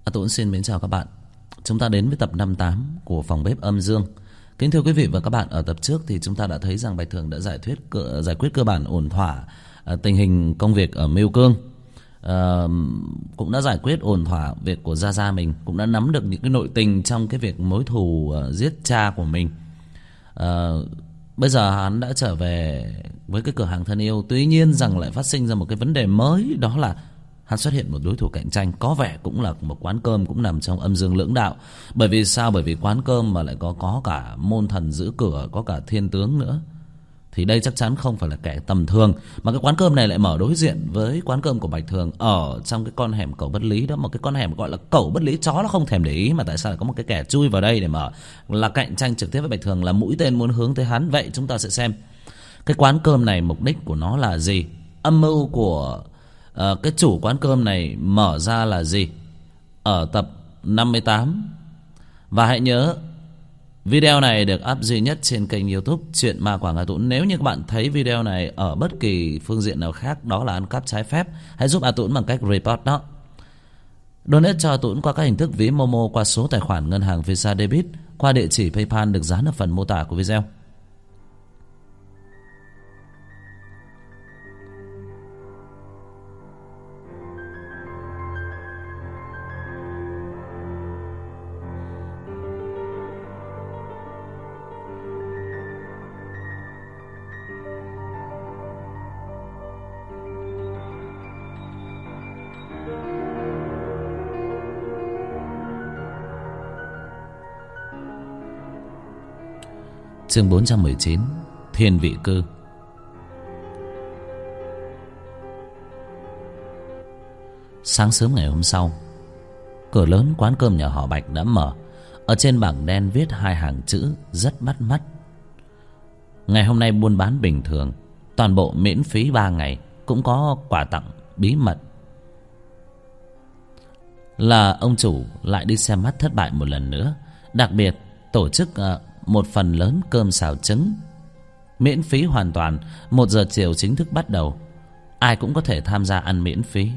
Tuấn xin mến chào các bạn. Chúng ta đến với tập 58 của phòng bếp âm dương. Kính thưa quý vị và các bạn, ở tập trước thì chúng ta đã thấy rằng Bạch Thường đã giải quyết cơ bản ổn thỏa tình hình công việc ở Mưu Cương. Cũng đã giải quyết ổn thỏa việc của Gia Gia mình, cũng đã nắm được những cái nội tình trong cái việc mối thù giết cha của mình. Bây giờ hắn đã trở về với cái cửa hàng thân yêu. Tuy nhiên rằng lại phát sinh ra một cái vấn đề mới, đó là hắn xuất hiện một đối thủ cạnh tranh, có vẻ cũng là một quán cơm cũng nằm trong âm dương lưỡng đạo. Bởi vì sao? Bởi vì quán cơm mà lại có cả môn thần giữ cửa, có cả thiên tướng nữa, thì đây chắc chắn không phải là kẻ tầm thường. Mà cái quán cơm này lại mở đối diện với quán cơm của Bạch Thường ở trong cái con hẻm Cẩu Bất Lý đó. Một cái con hẻm gọi là Cẩu Bất Lý, chó nó không thèm để ý, mà tại sao lại có một cái kẻ chui vào đây để mở, là cạnh tranh trực tiếp với Bạch Thường, là mũi tên muốn hướng tới hắn. Vậy chúng ta sẽ xem cái quán cơm này mục đích của nó là gì, âm mưu của cái chủ quán cơm này mở ra là gì, ở tập 58. Và hãy nhớ video này được up duy nhất trên kênh YouTube Chuyện Ma Quảng Hà Tũng. Nếu như các bạn thấy video này ở bất kỳ phương diện nào khác, đó là ăn cắp trái phép, hãy giúp A Tũng bằng cách report đó. Donate cho A Tũng qua các hình thức ví Momo, qua số tài khoản ngân hàng Visa Debit, qua địa chỉ PayPal được dán ở phần mô tả của video. Chương 419, Thiên Vị Cư. Sáng sớm ngày hôm sau, cửa lớn quán cơm nhà họ Bạch đã mở. Ở trên bảng đen viết hai hàng chữ rất bắt mắt: ngày hôm nay buôn bán bình thường, toàn bộ miễn phí 3 ngày, cũng có quà tặng bí mật. Là ông chủ lại đi xem mắt thất bại một lần nữa. Đặc biệt tổ chức một phần lớn cơm xào trứng miễn phí hoàn toàn. 1 giờ chiều chính thức bắt đầu, ai cũng có thể tham gia ăn miễn phí.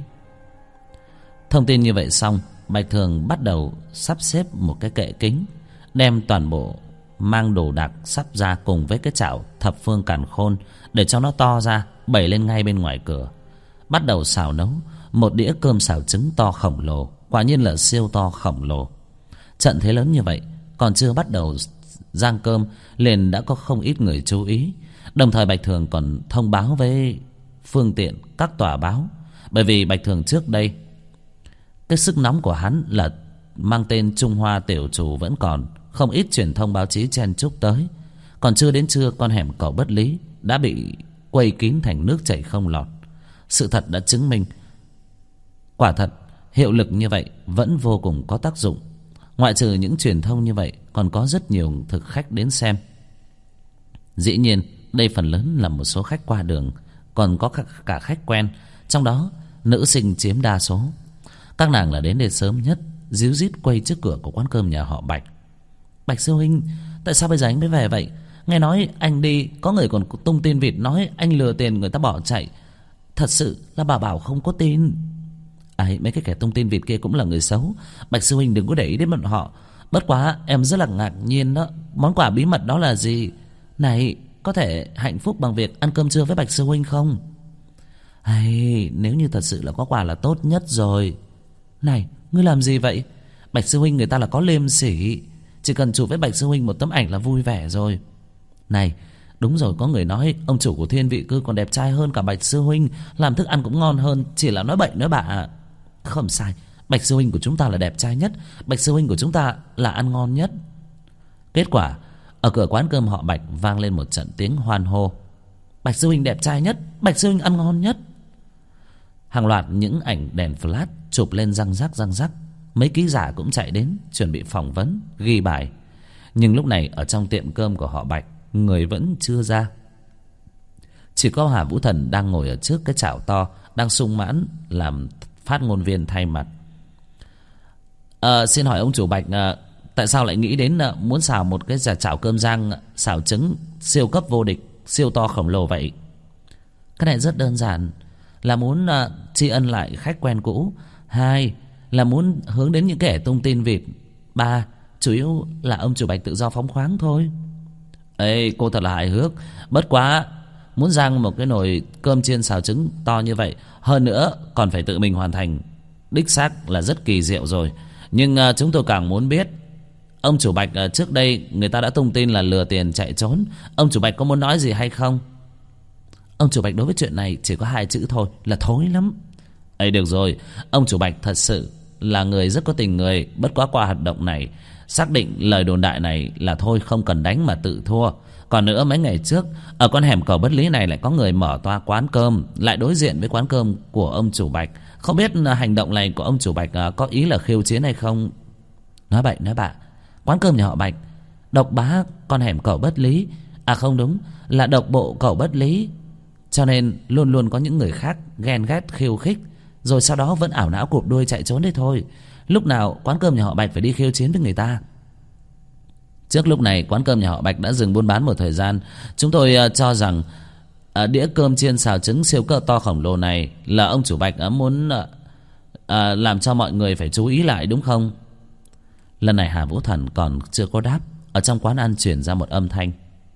Thông tin như vậy xong, Bạch Thường bắt đầu sắp xếp một cái kệ kính, đem toàn bộ mang đồ đạc sắp ra cùng với cái chảo thập phương càn khôn để cho nó to ra, bày lên ngay bên ngoài cửa. Bắt đầu xào nấu một đĩa cơm xào trứng to khổng lồ, quả nhiên là siêu to khổng lồ. Trận thế lớn như vậy, còn chưa bắt đầu rang cơm liền đã có không ít người chú ý. Đồng thời Bạch Thường còn thông báo với phương tiện các tòa báo. Bởi vì Bạch Thường trước đây, cái sức nóng của hắn là mang tên Trung Hoa Tiểu Chủ vẫn còn, không ít truyền thông báo chí chen chúc tới. Còn chưa đến trưa, con hẻm Cẩu Bất Lý đã bị quây kín thành nước chảy không lọt. Sự thật đã chứng minh, quả thật hiệu lực như vậy vẫn vô cùng có tác dụng. Ngoại trừ những truyền thông như vậy, còn có rất nhiều thực khách đến xem. Dĩ nhiên đây phần lớn là một số khách qua đường, còn có cả khách quen, trong đó nữ sinh chiếm đa số. Các nàng là đến đây sớm nhất, díu dít quay trước cửa của quán cơm nhà họ Bạch. Bạch sư huynh, tại sao bây giờ anh mới về vậy? Nghe nói anh đi, có người còn tung tin vịt nói anh lừa tiền người ta bỏ chạy. Thật sự là bà bảo không có tin. Mấy cái kẻ tung tin vịt kia cũng là người xấu, Bạch sư huynh đừng có để ý đến bọn họ. Bất quá em rất là ngạc nhiên đó, món quà bí mật đó là gì? Này, có thể hạnh phúc bằng việc ăn cơm trưa với Bạch sư huynh không? Nếu như thật sự là có quà là tốt nhất rồi. Này, ngươi làm gì vậy? Bạch sư huynh người ta là có liêm sỉ, chỉ cần chụp với Bạch sư huynh một tấm ảnh là vui vẻ rồi. Này, đúng rồi, có người nói ông chủ của Thiên Vị Cư còn đẹp trai hơn cả Bạch sư huynh, làm thức ăn cũng ngon hơn, chỉ là nói bậy nói bạ. Không sai, Bạch sư huynh của chúng ta là đẹp trai nhất, Bạch sư huynh của chúng ta là ăn ngon nhất. Kết quả, ở cửa quán cơm họ Bạch vang lên một trận tiếng hoan hô: Bạch sư huynh đẹp trai nhất, Bạch sư huynh ăn ngon nhất. Hàng loạt những ảnh đèn flash chụp lên răng rắc. Mấy ký giả cũng chạy đến chuẩn bị phỏng vấn, ghi bài. Nhưng lúc này ở trong tiệm cơm của họ Bạch, người vẫn chưa ra. Chỉ có Hà Vũ Thần đang ngồi ở trước cái chảo to, đang sung mãn làm phát ngôn viên thay mặt. Xin hỏi ông chủ Bạch, tại sao lại nghĩ đến muốn xào một cái chảo cơm rang xào trứng siêu cấp vô địch, siêu to khổng lồ vậy? Cái này rất đơn giản, là muốn tri ân lại khách quen cũ. 2 là muốn hướng đến những kẻ tung tin vịt bà. Chủ yếu là ông chủ Bạch tự do phóng khoáng thôi. Ê, cô thật là hài hước. Bất quá muốn rang một cái nồi cơm chiên xào trứng to như vậy, hơn nữa còn phải tự mình hoàn thành, đích xác là rất kỳ diệu rồi. Nhưng chúng tôi càng muốn biết, ông chủ Bạch trước đây người ta đã tung tin là lừa tiền chạy trốn. Ông chủ Bạch có muốn nói gì hay không? Ông chủ Bạch đối với chuyện này chỉ có hai chữ thôi, là thối lắm. Ấy được rồi, ông chủ Bạch thật sự là người rất có tình người. Bất quá qua hoạt động này, xác định lời đồn đại này là thôi, không cần đánh mà tự thua. Còn nữa, mấy ngày trước ở con hẻm cầu Bất Lý này lại có người mở toa quán cơm lại đối diện với quán cơm của ông chủ Bạch. Không biết hành động này của ông chủ Bạch có ý là khiêu chiến hay không? Nói bậy nói bạ, quán cơm nhà họ Bạch độc bá con hẻm cầu Bất Lý, à không đúng, là độc bộ cầu Bất Lý, cho nên luôn luôn có những người khác ghen ghét khiêu khích, rồi sau đó vẫn ảo não cụp đuôi chạy trốn đấy thôi. Lúc nào quán cơm nhà họ Bạch phải đi khiêu chiến với người ta. Trước lúc này quán cơm nhà họ Bạch đã dừng buôn bán một thời gian. Chúng tôi cho rằng đĩa cơm chiên xào trứng siêu cỡ to khổng lồ này là ông chủ Bạch muốn làm cho mọi người phải chú ý lại, đúng không? Lần này Hà Vũ Thần còn chưa có đáp. Ở trong quán ăn truyền ra một âm thanh: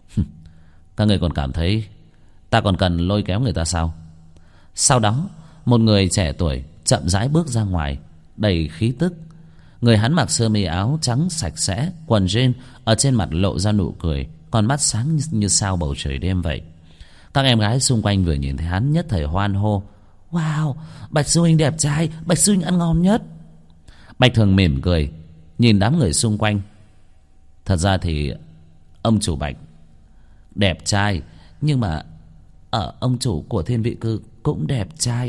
các người còn cảm thấy ta còn cần lôi kéo người ta sao? Sau đó một người trẻ tuổi chậm rãi bước ra ngoài, đầy khí tức. Người hắn mặc sơ mi áo trắng sạch sẽ, quần jean, ở trên mặt lộ ra nụ cười, con mắt sáng như sao bầu trời đêm vậy. Các em gái xung quanh vừa nhìn thấy hắn nhất thời hoan hô: wow, Bạch sư huynh đẹp trai, Bạch sư huynh ăn ngon nhất. Bạch Thường mỉm cười nhìn đám người xung quanh. Thật ra thì ông chủ Bạch đẹp trai, nhưng mà ông chủ của Thiên Vị Cư cũng đẹp trai.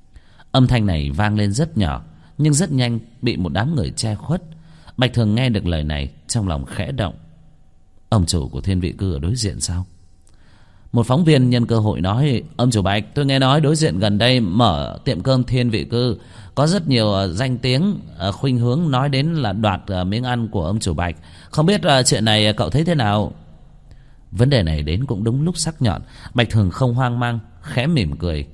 Âm thanh này vang lên rất nhỏ, nhưng rất nhanh bị một đám người che khuất. Bạch Thường nghe được lời này, trong lòng khẽ động. Ông chủ của Thiên Vị Cư ở đối diện sao? Một phóng viên nhân cơ hội nói: ông chủ Bạch, tôi nghe nói đối diện gần đây mở tiệm cơm Thiên Vị Cư, có rất nhiều danh tiếng khuynh hướng nói đến là đoạt miếng ăn của ông chủ Bạch. Không biết chuyện này cậu thấy thế nào? Vấn đề này đến cũng đúng lúc sắc nhọn. Bạch Thường không hoang mang, khẽ mỉm cười.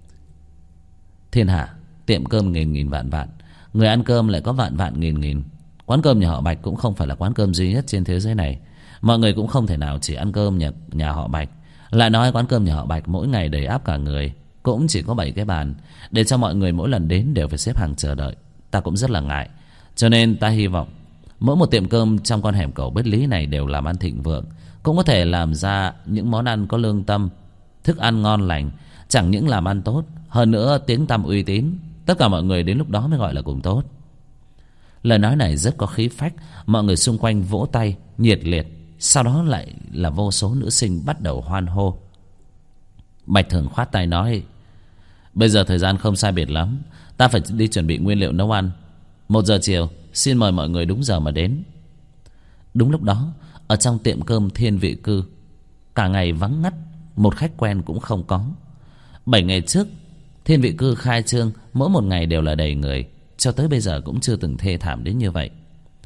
Thiên hạ tiệm cơm nghìn nghìn vạn vạn, người ăn cơm lại có vạn vạn nghìn nghìn. Quán cơm nhà họ Bạch cũng không phải là quán cơm duy nhất trên thế giới này. Mọi người cũng không thể nào chỉ ăn cơm nhà họ Bạch. Lại nói quán cơm nhà họ Bạch mỗi ngày đầy áp cả người, cũng chỉ có 7 cái bàn, để cho mọi người mỗi lần đến đều phải xếp hàng chờ đợi. Ta cũng rất là ngại. Cho nên ta hy vọng mỗi một tiệm cơm trong con hẻm cầu Bất Lý này đều làm ăn thịnh vượng, cũng có thể làm ra những món ăn có lương tâm, thức ăn ngon lành. Chẳng những làm ăn tốt, hơn nữa tiếng tăm uy tín, tất cả mọi người đến lúc đó mới gọi là cùng tốt. Lời nói này rất có khí phách. Mọi người xung quanh vỗ tay nhiệt liệt. Sau đó lại là vô số nữ sinh bắt đầu hoan hô. Bạch Thường khoát tay nói: bây giờ thời gian không sai biệt lắm, ta phải đi chuẩn bị nguyên liệu nấu ăn. 1 giờ chiều, xin mời mọi người đúng giờ mà đến. Đúng lúc đó, ở trong tiệm cơm Thiên Vị Cư, cả ngày vắng ngắt, một khách quen cũng không có. 7 ngày trước, Thiên Vị Cư khai trương, mỗi một ngày đều là đầy người, cho tới bây giờ cũng chưa từng thê thảm đến như vậy.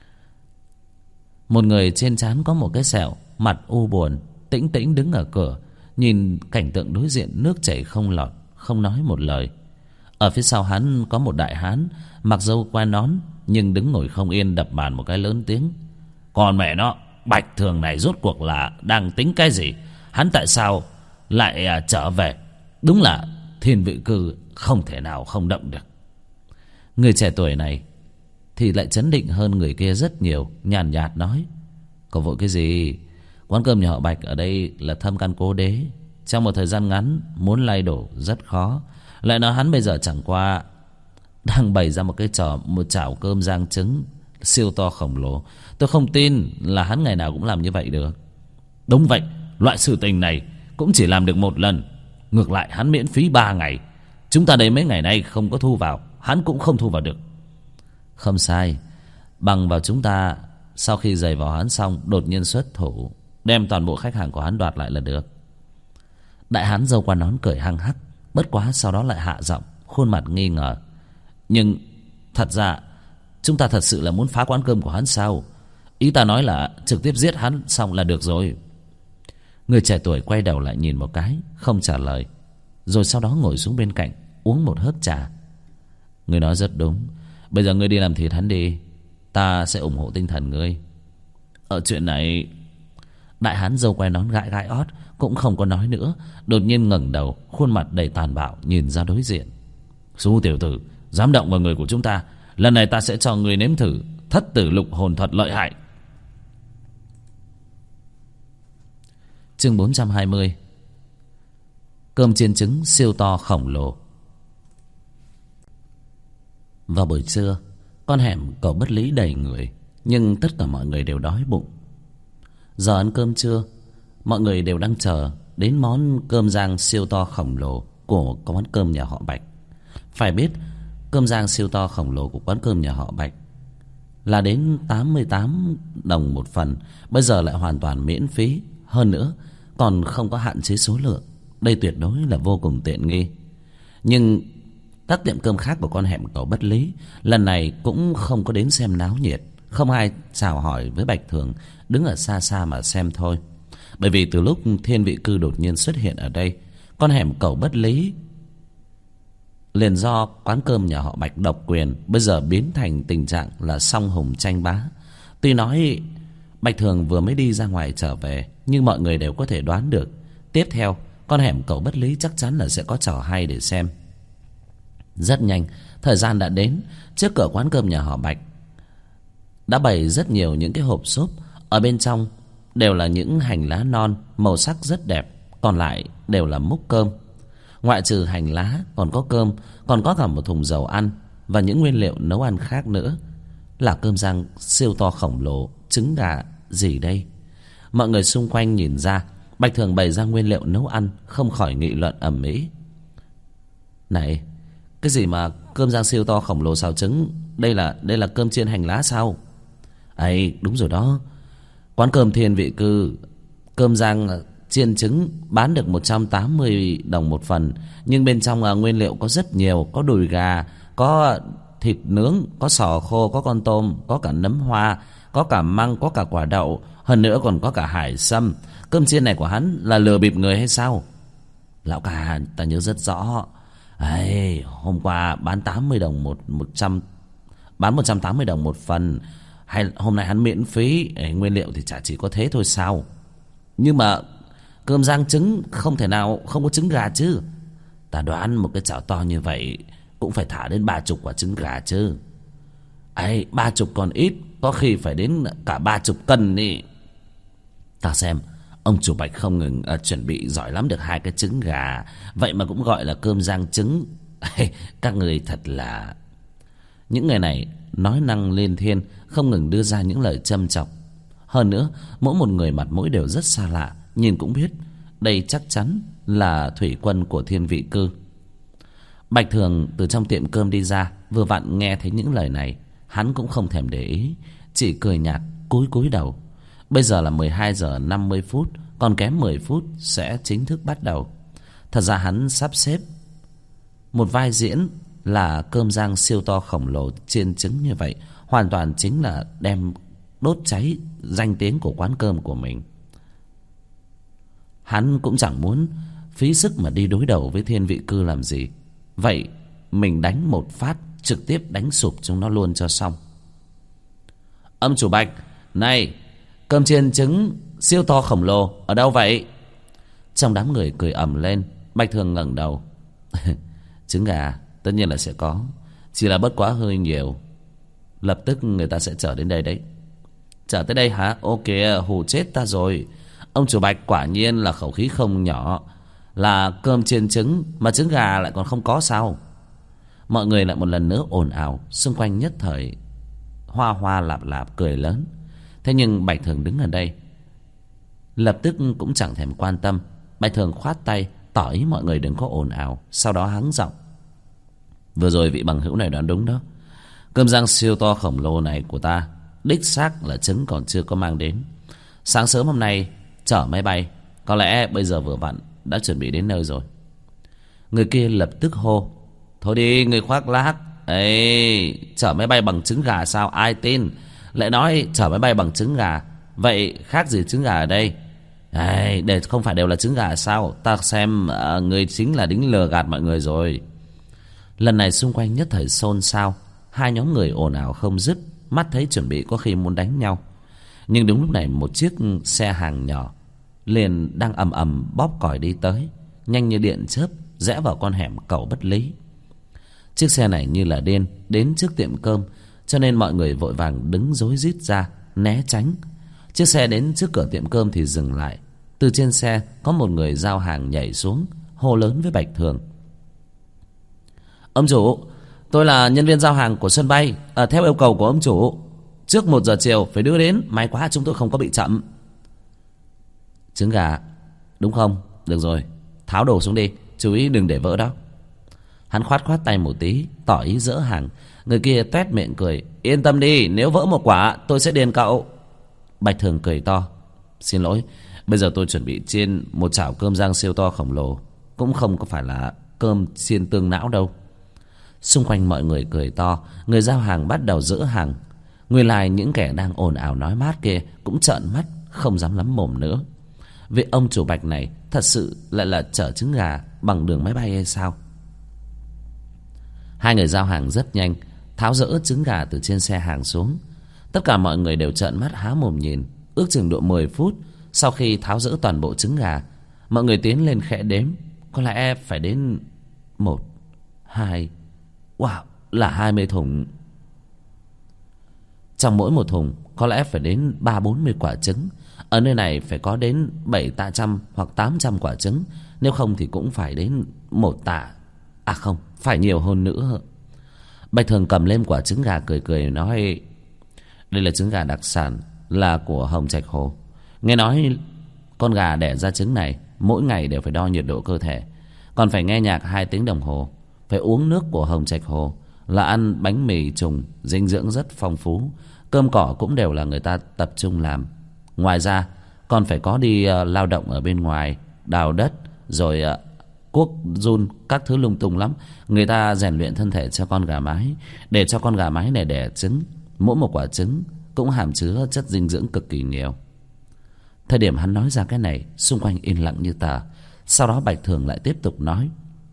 Một người trên trán có một cái sẹo, mặt u buồn, tĩnh tĩnh đứng ở cửa, nhìn cảnh tượng đối diện nước chảy không lọt, không nói một lời. Ở phía sau hắn có một đại hán mặc râu quai nón, nhưng đứng ngồi không yên, đập bàn một cái lớn tiếng: còn mẹ nó, Bạch Thường này rốt cuộc là đang tính cái gì? Hắn tại sao lại trở về? Đúng là Thiên Vị Cư không thể nào không động được. Người trẻ tuổi này thì lại chấn định hơn người kia rất nhiều, nhàn nhạt nói: cậu vội cái gì? Quán cơm nhà họ Bạch ở đây là thâm căn cố đế, trong một thời gian ngắn muốn lay đổ rất khó. Lại nói hắn bây giờ chẳng qua đang bày ra một chảo cơm rang trứng siêu to khổng lồ. Tôi không tin là hắn ngày nào cũng làm như vậy được. Đúng vậy, loại sự tình này cũng chỉ làm được một lần. Ngược lại hắn miễn phí 3 ngày. Chúng ta đây mấy ngày nay không có thu vào, hắn cũng không thu vào được. Không sai, bằng vào chúng ta sau khi giày vào hắn xong đột nhiên xuất thủ, đem toàn bộ khách hàng của hắn đoạt lại là được. Đại hán râu quai nón cười hăng hắc, bất quá sau đó lại hạ giọng, khuôn mặt nghi ngờ: nhưng thật ra chúng ta thật sự là muốn phá quán cơm của hắn sao? Ý ta nói là trực tiếp giết hắn xong là được rồi. Người trẻ tuổi quay đầu lại nhìn một cái, không trả lời, rồi sau đó ngồi xuống bên cạnh uống một hớp trà. Người nói rất đúng. Bây giờ ngươi đi làm thịt hắn đi, ta sẽ ủng hộ tinh thần ngươi. Ở chuyện này, đại hán râu quai nón gãi gãi ót, cũng không có nói nữa. Đột nhiên ngẩng đầu, khuôn mặt đầy tàn bạo nhìn ra đối diện. Xú tiểu tử, dám động vào người của chúng ta, lần này ta sẽ cho ngươi nếm thử thất tử lục hồn thuật lợi hại. Chương 420. Cơm chiên trứng siêu to khổng lồ. Vào buổi trưa, con hẻm Cầu Bất Lý đầy người, nhưng tất cả mọi người đều đói bụng. Giờ ăn cơm trưa, mọi người đều đang chờ đến món cơm rang siêu to khổng lồ của quán cơm nhà họ Bạch. Phải biết, cơm rang siêu to khổng lồ của quán cơm nhà họ Bạch là đến 88 đồng một phần, bây giờ lại hoàn toàn miễn phí. Hơn nữa, còn không có hạn chế số lượng. Đây tuyệt đối là vô cùng tiện nghi. Nhưng các tiệm cơm khác của con hẻm Cầu Bất Lý lần này cũng không có đến xem náo nhiệt. Không ai chào hỏi với Bạch Thường, đứng ở xa xa mà xem thôi. Bởi vì từ lúc Thiên Vị Cư đột nhiên xuất hiện ở đây, con hẻm Cầu Bất Lý liền do quán cơm nhà họ Bạch độc quyền, bây giờ biến thành tình trạng là song hùng tranh bá. Tuy nói Bạch Thường vừa mới đi ra ngoài trở về, nhưng mọi người đều có thể đoán được tiếp theo con hẻm Cầu Bất Lý chắc chắn là sẽ có trò hay để xem. Rất nhanh, thời gian đã đến. Trước cửa quán cơm nhà họ Bạch đã bày rất nhiều những cái hộp xốp, ở bên trong đều là những hành lá non màu sắc rất đẹp, còn lại đều là múc cơm. Ngoại trừ hành lá còn có cơm, còn có cả một thùng dầu ăn và những nguyên liệu nấu ăn khác nữa. Là cơm rang siêu to khổng lồ, trứng gà gì đây? Mọi người xung quanh nhìn ra Bạch Thường bày ra nguyên liệu nấu ăn, không khỏi nghị luận ầm ĩ. Này, cái gì mà cơm rang siêu to khổng lồ xào trứng? Đây là cơm chiên hành lá sao? Ấy, đúng rồi đó. Quán cơm Thiên Vị Cư cơm rang chiên trứng bán được 180 đồng một phần, nhưng bên trong nguyên liệu có rất nhiều. Có đùi gà, có thịt nướng, có sò khô, có con tôm, có cả nấm hoa, có cả măng, có cả quả đậu, hơn nữa còn có cả hải sâm. Cơm chiên này của hắn là lừa bịp người hay sao? Lão cả, ta nhớ rất rõ. Ấy, hôm qua bán 80 đồng bán 180 đồng một phần. Hay hôm nay hắn miễn phí? Nguyên liệu thì chả chỉ có thế thôi sao? Nhưng mà cơm rang trứng không thể nào không có trứng gà chứ. Ta đoán một cái chảo to như vậy cũng phải thả đến 30 quả trứng gà chứ. Ấy, 30 còn ít, có khi phải đến cả 30 cân đi. Ta xem ông chủ Bạch không ngừng chuẩn bị giỏi lắm được 2 cái trứng gà, vậy mà cũng gọi là cơm rang trứng. Các người thật là... Những người này nói năng liên thiên, không ngừng đưa ra những lời châm chọc. Hơn nữa, mỗi một người mặt mũi đều rất xa lạ, nhìn cũng biết đây chắc chắn là thủy quân của Thiên Vị Cư. Bạch Thường từ trong tiệm cơm đi ra, vừa vặn nghe thấy những lời này. Hắn cũng không thèm để ý, chỉ cười nhạt cúi đầu. Bây giờ là 12 giờ 50 phút, còn kém 10 phút sẽ chính thức bắt đầu. Thật ra hắn sắp xếp một vai diễn là cơm rang siêu to khổng lồ chiên trứng như vậy, hoàn toàn chính là đem đốt cháy danh tiếng của quán cơm của mình. Hắn cũng chẳng muốn phí sức mà đi đối đầu với Thiên Vị Cư làm gì. Vậy mình đánh một phát, trực tiếp đánh sụp chúng nó luôn cho xong. Ông chủ Bạch, này, cơm chiên trứng siêu to khổng lồ ở đâu vậy? Trong đám người cười ầm lên. Bạch Thường ngẩng đầu. Trứng gà tất nhiên là sẽ có, chỉ là bất quá hơi nhiều. Lập tức người ta sẽ chở đến đây đấy. Chở tới đây hả? Ok, hù chết ta rồi. Ông chủ Bạch quả nhiên là khẩu khí không nhỏ. Là cơm chiên trứng mà trứng gà lại còn không có sao? Mọi người lại một lần nữa ồn ào. Xung quanh nhất thời hoa hoa lạp lạp cười lớn. Thế nhưng Bạch Thường đứng ở đây lập tức cũng chẳng thèm quan tâm. Bạch Thường khoát tay tỏ ý mọi người đừng có ồn ào. Sau đó hắng giọng. Vừa rồi vị bằng hữu này đoán đúng đó. Cơm rang siêu to khổng lồ này của ta đích xác là trứng còn chưa có mang đến. Sáng sớm hôm nay chở máy bay, có lẽ bây giờ vừa vặn đã chuẩn bị đến nơi rồi. Người kia lập tức hô. Thôi đi, người khoác lác. Ê, chở máy bay bằng trứng gà sao? Ai tin? Lại nói chở máy bay bằng trứng gà, vậy khác gì trứng gà ở đây? Ê, để không phải đều là trứng gà sao? Ta xem người chính là đính lừa gạt mọi người rồi. Lần này xung quanh nhất thời xôn xao. hai nhóm người ồn ào không dứt, mắt thấy chuẩn bị có khi muốn đánh nhau. Nhưng đúng lúc này một chiếc xe hàng nhỏ liền đang ầm ầm bóp còi đi tới, nhanh như điện chớp rẽ vào con hẻm cầu Bất Lý. Chiếc xe này như là điên đến trước tiệm cơm, cho nên mọi người vội vàng đứng rối rít ra né tránh. Chiếc xe đến trước cửa tiệm cơm thì dừng lại. Từ trên xe có một người giao hàng nhảy xuống, hô lớn với Bạch Thường: "Ông chủ, tôi là nhân viên giao hàng của sân bay, theo yêu cầu của ông chủ, trước 1 giờ chiều phải đưa đến, may quá chúng tôi không có bị chậm." "Trứng gà đúng không? Được rồi, tháo đồ xuống đi, chú ý đừng để vỡ đó." Hắn khoát khoát tay một tí, tỏ ý dỡ hàng. Người kia toét miệng cười: "Yên tâm đi, nếu vỡ một quả tôi sẽ đền cậu." Bạch Thường cười to: "Xin lỗi, bây giờ tôi chuẩn bị chiên một chảo cơm rang siêu to khổng lồ, cũng không có phải là cơm chiên tương não đâu." Xung quanh mọi người cười to. Người giao hàng bắt đầu dỡ hàng. Nguyên lai những kẻ đang ồn ào nói mát kia cũng trợn mắt không dám lắm mồm nữa. Vì ông chủ Bạch này thật sự lại là chở trứng gà bằng đường máy bay hay sao? Hai người giao hàng rất nhanh tháo dỡ trứng gà từ trên xe hàng xuống. Tất cả mọi người đều trợn mắt há mồm nhìn. Ước chừng độ 10 phút sau khi tháo dỡ toàn bộ trứng gà, mọi người tiến lên khẽ đếm. Có lẽ phải đến 1, 2, wow, là 20 thùng. Trong mỗi một thùng có lẽ phải đến 30-40 quả trứng. Ở nơi này phải có đến 700 hoặc 800 quả trứng, nếu không thì cũng phải đến 1 tạ. À không, phải nhiều hơn nữa. Bạch Thường cầm lên quả trứng gà cười cười nói: "Đây là trứng gà đặc sản, là của Hồng Trạch Hồ. Nghe nói con gà đẻ ra trứng này mỗi ngày đều phải đo nhiệt độ cơ thể, còn phải nghe nhạc 2 tiếng đồng hồ, phải uống nước của Hồng Trạch Hồ, là ăn bánh mì trùng, dinh dưỡng rất phong phú. Cơm cỏ cũng đều là người ta tập trung làm. Ngoài ra còn phải có đi lao động ở bên ngoài, đào đất, rồi cuốc giun các thứ lung tung lắm. Người ta rèn luyện thân thể cho con gà mái, để cho con gà mái này đẻ trứng. Mỗi một quả trứng cũng hàm chứa chất dinh dưỡng cực kỳ nhiều." Thời điểm hắn nói ra cái này, xung quanh yên lặng như tờ. Sau đó Bạch Thường lại tiếp tục nói: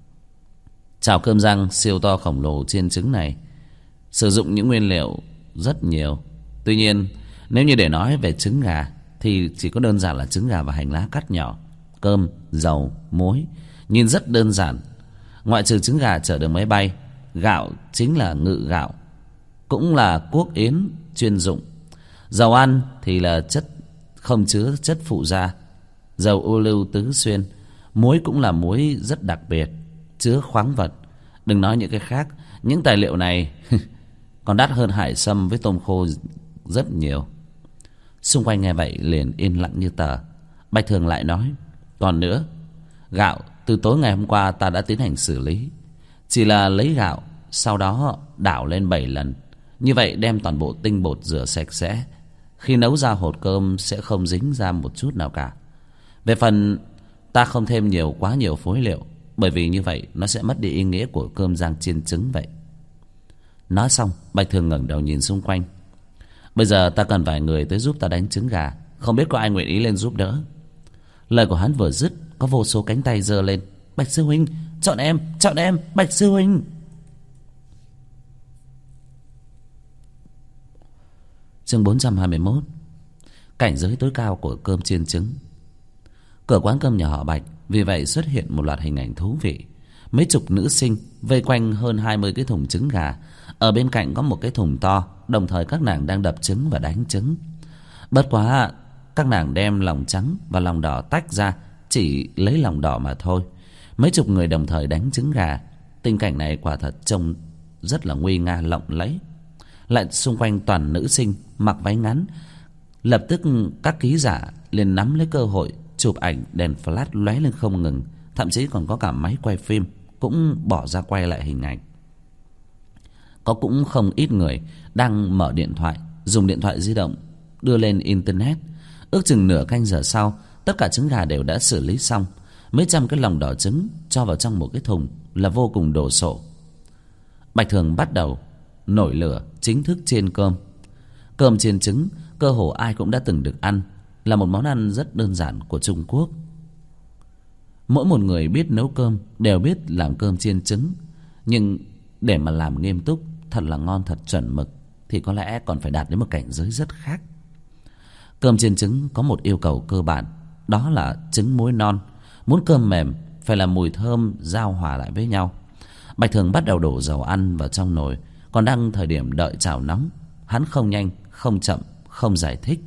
"Chảo cơm rang siêu to khổng lồ chiên trứng này sử dụng những nguyên liệu rất nhiều. Tuy nhiên nếu như để nói về trứng gà thì chỉ có đơn giản là trứng gà và hành lá cắt nhỏ, cơm, dầu, muối. Nhìn rất đơn giản. Ngoại trừ trứng gà chở đường máy bay, gạo chính là ngự gạo, cũng là cuốc yến chuyên dụng. Dầu ăn thì là chất không chứa chất phụ gia, dầu ô liu tứ xuyên. Muối cũng là muối rất đặc biệt, chứa khoáng vật. Đừng nói những cái khác, những tài liệu này còn đắt hơn hải sâm với tôm khô rất nhiều." Xung quanh nghe vậy liền yên lặng như tờ. Bạch Thường lại nói: "Còn nữa, gạo từ tối ngày hôm qua ta đã tiến hành xử lý. Chỉ là lấy gạo, sau đó đảo lên 7 lần. Như vậy đem toàn bộ tinh bột rửa sạch sẽ. Khi nấu ra hột cơm sẽ không dính ra một chút nào cả. Về phần ta không thêm quá nhiều phối liệu, bởi vì như vậy nó sẽ mất đi ý nghĩa của cơm rang chiên trứng vậy." Nói xong Bạch Thường ngẩng đầu nhìn xung quanh: "Bây giờ ta cần vài người tới giúp ta đánh trứng gà, không biết có ai nguyện ý lên giúp đỡ." Lời của hắn vừa dứt, có vô số cánh tay giơ lên: "Bạch sư huynh, chọn em, Bạch sư huynh." Chương 421: Cảnh giới tối cao của cơm chiên trứng. Cửa quán cơm nhà họ Bạch vì vậy xuất hiện một loạt hình ảnh thú vị. Mấy chục nữ sinh vây quanh hơn 20 cái thùng trứng gà. Ở bên cạnh có một cái thùng to, đồng thời các nàng đang đập trứng và đánh trứng. Bất quá các nàng đem lòng trắng và lòng đỏ tách ra, chỉ lấy lòng đỏ mà thôi. Mấy chục người đồng thời đánh trứng gà. Tình cảnh này quả thật trông rất là nguy nga lộng lẫy. Lại xung quanh toàn nữ sinh mặc váy ngắn. Lập tức các ký giả liền nắm lấy cơ hội chụp ảnh, đèn flash lóe lên không ngừng. Thậm chí còn có cả máy quay phim cũng bỏ ra quay lại hình ảnh. Có cũng không ít người đang mở điện thoại, dùng điện thoại di động đưa lên internet. Ước chừng nửa canh giờ sau, tất cả trứng gà đều đã xử lý xong. Mấy trăm cái lòng đỏ trứng cho vào trong một cái thùng là vô cùng đồ sộ. Bạch Thường bắt đầu nổi lửa chính thức chiên cơm. Cơm chiên trứng cơ hồ ai cũng đã từng được ăn, là một món ăn rất đơn giản của Trung Quốc. Mỗi một người biết nấu cơm đều biết làm cơm chiên trứng, nhưng để mà làm nghiêm túc thật là ngon, thật chuẩn mực, thì có lẽ còn phải đạt đến một cảnh giới rất khác. Cơm chiên trứng có một yêu cầu cơ bản, đó là trứng muối non. Muốn cơm mềm phải là mùi thơm giao hòa lại với nhau. Bạch Thường bắt đầu đổ dầu ăn vào trong nồi. Còn đang thời điểm đợi chảo nóng, hắn không nhanh không chậm, không giải thích.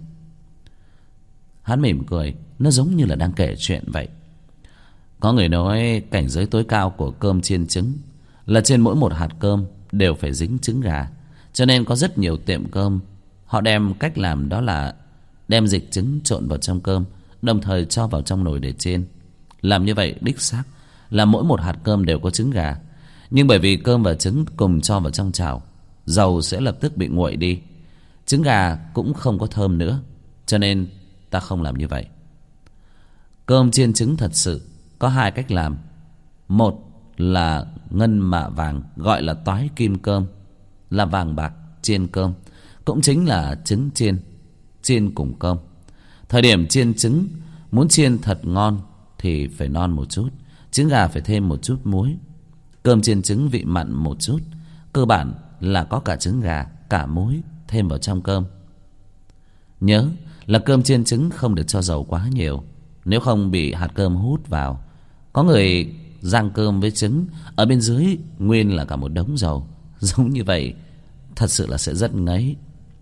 Hắn mỉm cười, nó giống như là đang kể chuyện vậy. Có người nói cảnh giới tối cao của cơm chiên trứng là trên mỗi một hạt cơm đều phải dính trứng gà. Cho nên có rất nhiều tiệm cơm họ đem cách làm đó là đem dịch trứng trộn vào trong cơm, đồng thời cho vào trong nồi để chiên. Làm như vậy đích xác là mỗi một hạt cơm đều có trứng gà. Nhưng bởi vì cơm và trứng cùng cho vào trong chảo, dầu sẽ lập tức bị nguội đi, trứng gà cũng không có thơm nữa. Cho nên ta không làm như vậy. Cơm chiên trứng thật sự có hai cách làm. Một là ngân mạ vàng, gọi là toái kim cơm, là vàng bạc chiên cơm, cũng chính là trứng chiên cùng cơm. Thời điểm chiên trứng, muốn chiên thật ngon thì phải non một chút, trứng gà phải thêm một chút muối. Cơm chiên trứng vị mặn một chút, cơ bản là có cả trứng gà, cả muối thêm vào trong cơm. Nhớ là cơm chiên trứng không được cho dầu quá nhiều, nếu không bị hạt cơm hút vào. Có người rang cơm với trứng, ở bên dưới nguyên là cả một đống dầu. Giống như vậy thật sự là sẽ rất ngấy.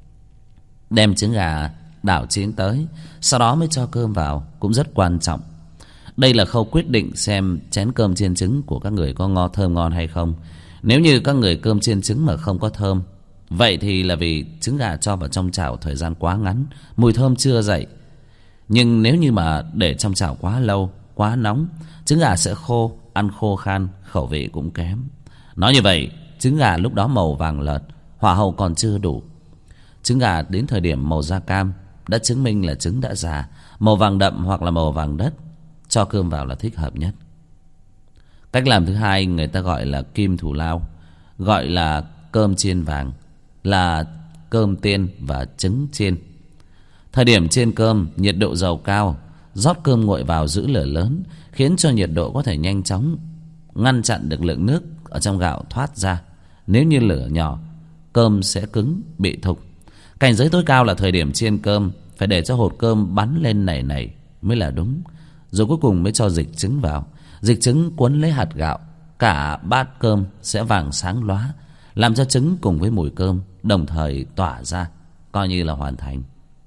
Đem trứng gà đảo chín tới, sau đó mới cho cơm vào, cũng rất quan trọng. Đây là khâu quyết định xem chén cơm chiên trứng của các người có thơm ngon hay không. Nếu như các người cơm chiên trứng mà không có thơm, vậy thì là vì trứng gà cho vào trong chảo thời gian quá ngắn, mùi thơm chưa dậy. Nhưng nếu như mà để trong chảo quá lâu, quá nóng, trứng gà sẽ khô, ăn khô khan, khẩu vị cũng kém. Nói như vậy, trứng gà lúc đó màu vàng lợt, hỏa hậu còn chưa đủ. Trứng gà đến thời điểm màu da cam đã chứng minh là trứng đã già. Màu vàng đậm hoặc là màu vàng đất, cho cơm vào là thích hợp nhất. Cách làm thứ hai người ta gọi là kim thủ lao, gọi là cơm chiên vàng, là cơm tiên và trứng chiên. Thời điểm chiên cơm, nhiệt độ dầu cao, rót cơm nguội vào giữ lửa lớn, khiến cho nhiệt độ có thể nhanh chóng ngăn chặn được lượng nước ở trong gạo thoát ra. Nếu như lửa nhỏ, cơm sẽ cứng, bị thục. Cảnh giới tối cao là thời điểm chiên cơm phải để cho hột cơm bắn lên nảy nảy mới là đúng. Rồi cuối cùng mới cho dịch trứng vào. Dịch trứng cuốn lấy hạt gạo, cả bát cơm sẽ vàng sáng lóa, làm cho trứng cùng với mùi cơm đồng thời tỏa ra, coi như là hoàn thành.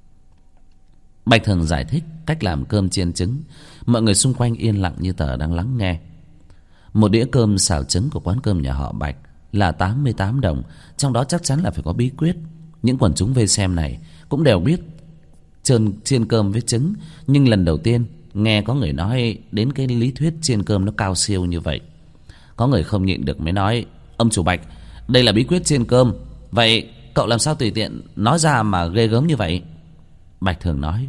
Bạch Thường giải thích cách làm cơm chiên trứng. Mọi người xung quanh yên lặng như tờ đang lắng nghe. Một đĩa cơm xào trứng của quán cơm nhà họ Bạch là 88 đồng. Trong đó chắc chắn là phải có bí quyết. Những quần chúng vây xem này cũng đều biết chiên cơm với trứng, nhưng lần đầu tiên nghe có người nói đến cái lý thuyết chiên cơm nó cao siêu như vậy. Có người không nhịn được mới nói: ông chủ Bạch, đây là bí quyết chiên cơm, vậy cậu làm sao tùy tiện nói ra mà ghê gớm như vậy? Bạch Thường nói: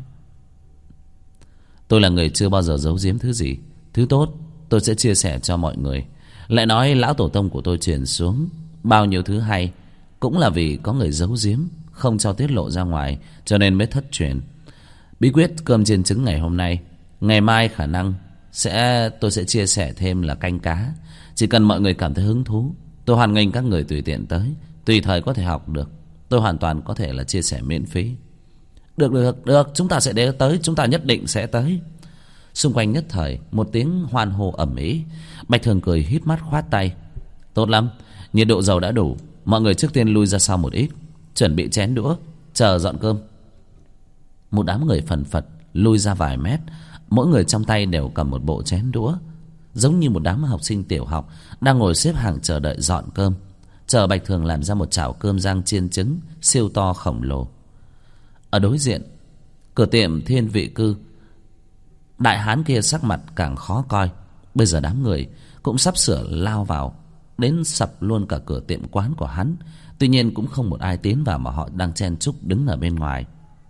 tôi là người chưa bao giờ giấu giếm thứ gì. Thứ tốt tôi sẽ chia sẻ cho mọi người. Lại nói lão tổ tông của tôi truyền xuống bao nhiêu thứ hay cũng là vì có người giấu giếm, không cho tiết lộ ra ngoài, cho nên mới thất truyền. Bí quyết cơm chiên trứng ngày hôm nay, ngày mai khả năng tôi sẽ chia sẻ thêm là canh cá. Chỉ cần mọi người cảm thấy hứng thú, tôi hoan nghênh các người tùy tiện tới, tùy thời có thể học được. Tôi hoàn toàn có thể là chia sẻ miễn phí. Được, chúng ta sẽ tới, chúng ta nhất định sẽ tới. Xung quanh nhất thời một tiếng hoan hô ầm ĩ. Bạch Thường cười híp mắt khoát tay: tốt lắm, nhiệt độ dầu đã đủ, mọi người trước tiên lui ra sau một ít, chuẩn bị chén đũa, chờ dọn cơm. Một đám người phần phật lui ra vài mét, mỗi người trong tay đều cầm một bộ chén đũa, giống như một đám học sinh tiểu học đang ngồi xếp hàng chờ đợi dọn cơm, chờ Bạch Thường làm ra một chảo cơm rang chiên trứng siêu to khổng lồ. Ở đối diện cửa tiệm Thiên Vị Cư, đại hán kia sắc mặt càng khó coi. Bây giờ đám người cũng sắp sửa lao vào, đến sập luôn cả cửa tiệm quán của hắn. Tuy nhiên cũng không một ai tiến vào, mà họ đang chen chúc đứng ở bên ngoài.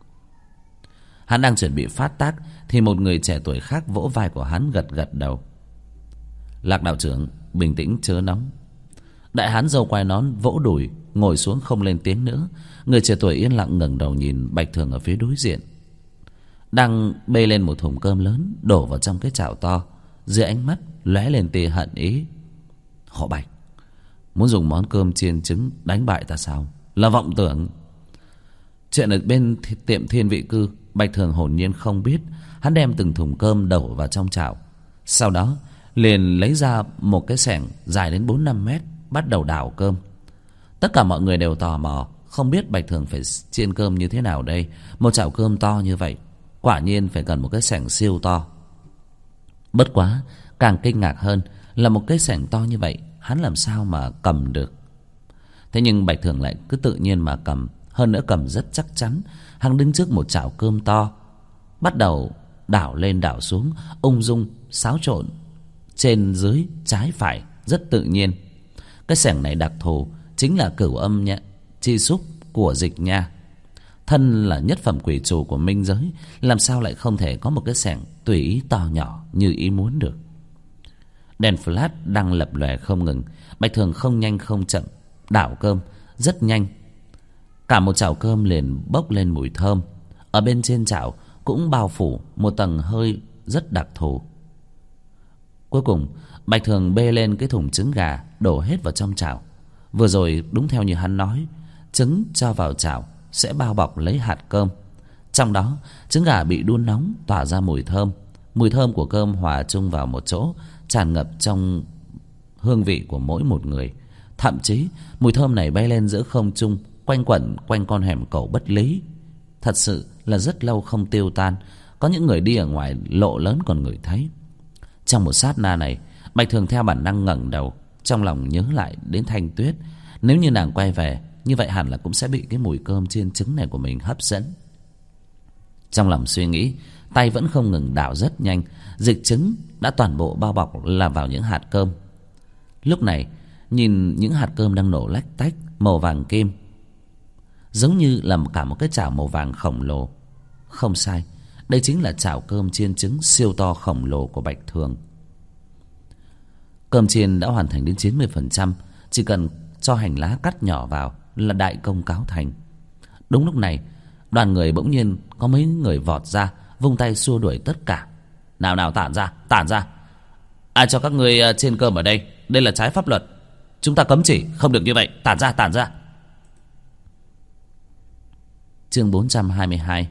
Hắn đang chuẩn bị phát tác thì một người trẻ tuổi khác vỗ vai của hắn, gật gật đầu: Lạc đạo trưởng, bình tĩnh chớ nóng. Đại hán râu quai nón vỗ đùi ngồi xuống không lên tiếng nữa. Người trẻ tuổi yên lặng ngẩng đầu nhìn Bạch Thường ở phía đối diện, đang bê lên một thùng cơm lớn đổ vào trong cái chảo to. Dưới ánh mắt lóe lên tia hận ý: họ Bạch, muốn dùng món cơm chiên trứng đánh bại ta sao? Là vọng tưởng. Chuyện ở bên tiệm Thiên Vị Cư, Bạch Thường hồn nhiên không biết. Hắn đem từng thùng cơm đổ vào trong chảo, sau đó liền lấy ra một cái xẻng dài đến 4-5 mét, bắt đầu đảo cơm. Tất cả mọi người đều tò mò, không biết Bạch Thường phải chiên cơm như thế nào đây. Một chảo cơm to như vậy, quả nhiên phải cần một cái xẻng siêu to. Bất quá, càng kinh ngạc hơn là một cái xẻng to như vậy, hắn làm sao mà cầm được. Thế nhưng Bạch Thường lại cứ tự nhiên mà cầm, hơn nữa cầm rất chắc chắn. Hắn đứng trước một chảo cơm to, bắt đầu đảo lên đảo xuống, ung dung xáo trộn trên dưới trái phải rất tự nhiên. Cái xẻng này đặc thù, chính là cửu âm chi xúc của Dịch Nha. Thân là nhất phẩm quỷ chủ của minh giới, làm sao lại không thể có một cái xẻng tùy ý to nhỏ như ý muốn được. Đèn flash đang lập lòe không ngừng. Bạch Thường không nhanh không chậm đảo cơm rất nhanh. Cả một chảo cơm liền bốc lên mùi thơm. Ở bên trên chảo cũng bao phủ một tầng hơi rất đặc thù. Cuối cùng Bạch Thường bê lên cái thùng trứng gà, đổ hết vào trong chảo. Vừa rồi đúng theo như hắn nói, trứng cho vào chảo sẽ bao bọc lấy hạt cơm. Trong đó trứng gà bị đun nóng tỏa ra mùi thơm. Mùi thơm của cơm hòa chung vào một chỗ, tràn ngập trong hương vị của mỗi một người. Thậm chí mùi thơm này bay lên giữa không trung, quanh quẩn quanh con hẻm cầu bất lý. Thật sự là rất lâu không tiêu tan. Có những người đi ở ngoài lộ lớn còn ngửi thấy. Trong một sát na này, Bạch Thường theo bản năng ngẩng đầu, trong lòng nhớ lại đến Thanh Tuyết. Nếu như nàng quay về, như vậy hẳn là cũng sẽ bị cái mùi cơm chiên trứng này của mình hấp dẫn. Trong lòng suy nghĩ, tay vẫn không ngừng đảo rất nhanh. Dịch trứng đã toàn bộ bao bọc là vào những hạt cơm. Lúc này nhìn những hạt cơm đang nổ lách tách màu vàng kim, giống như là cả một cái chảo màu vàng khổng lồ. Không sai, đây chính là chảo cơm chiên trứng siêu to khổng lồ của Bạch Thường. Cơm chiên đã hoàn thành đến 90%, chỉ cần cho hành lá cắt nhỏ vào là đại công cáo thành. Đúng lúc này, đoàn người bỗng nhiên có mấy người vọt ra, vung tay xua đuổi tất cả. Nào nào, tản ra, tản ra. Ai cho các ngươi chiên cơm ở đây? Đây là trái pháp luật. Chúng ta cấm chỉ, không được như vậy. Tản ra, tản ra. Chương 422.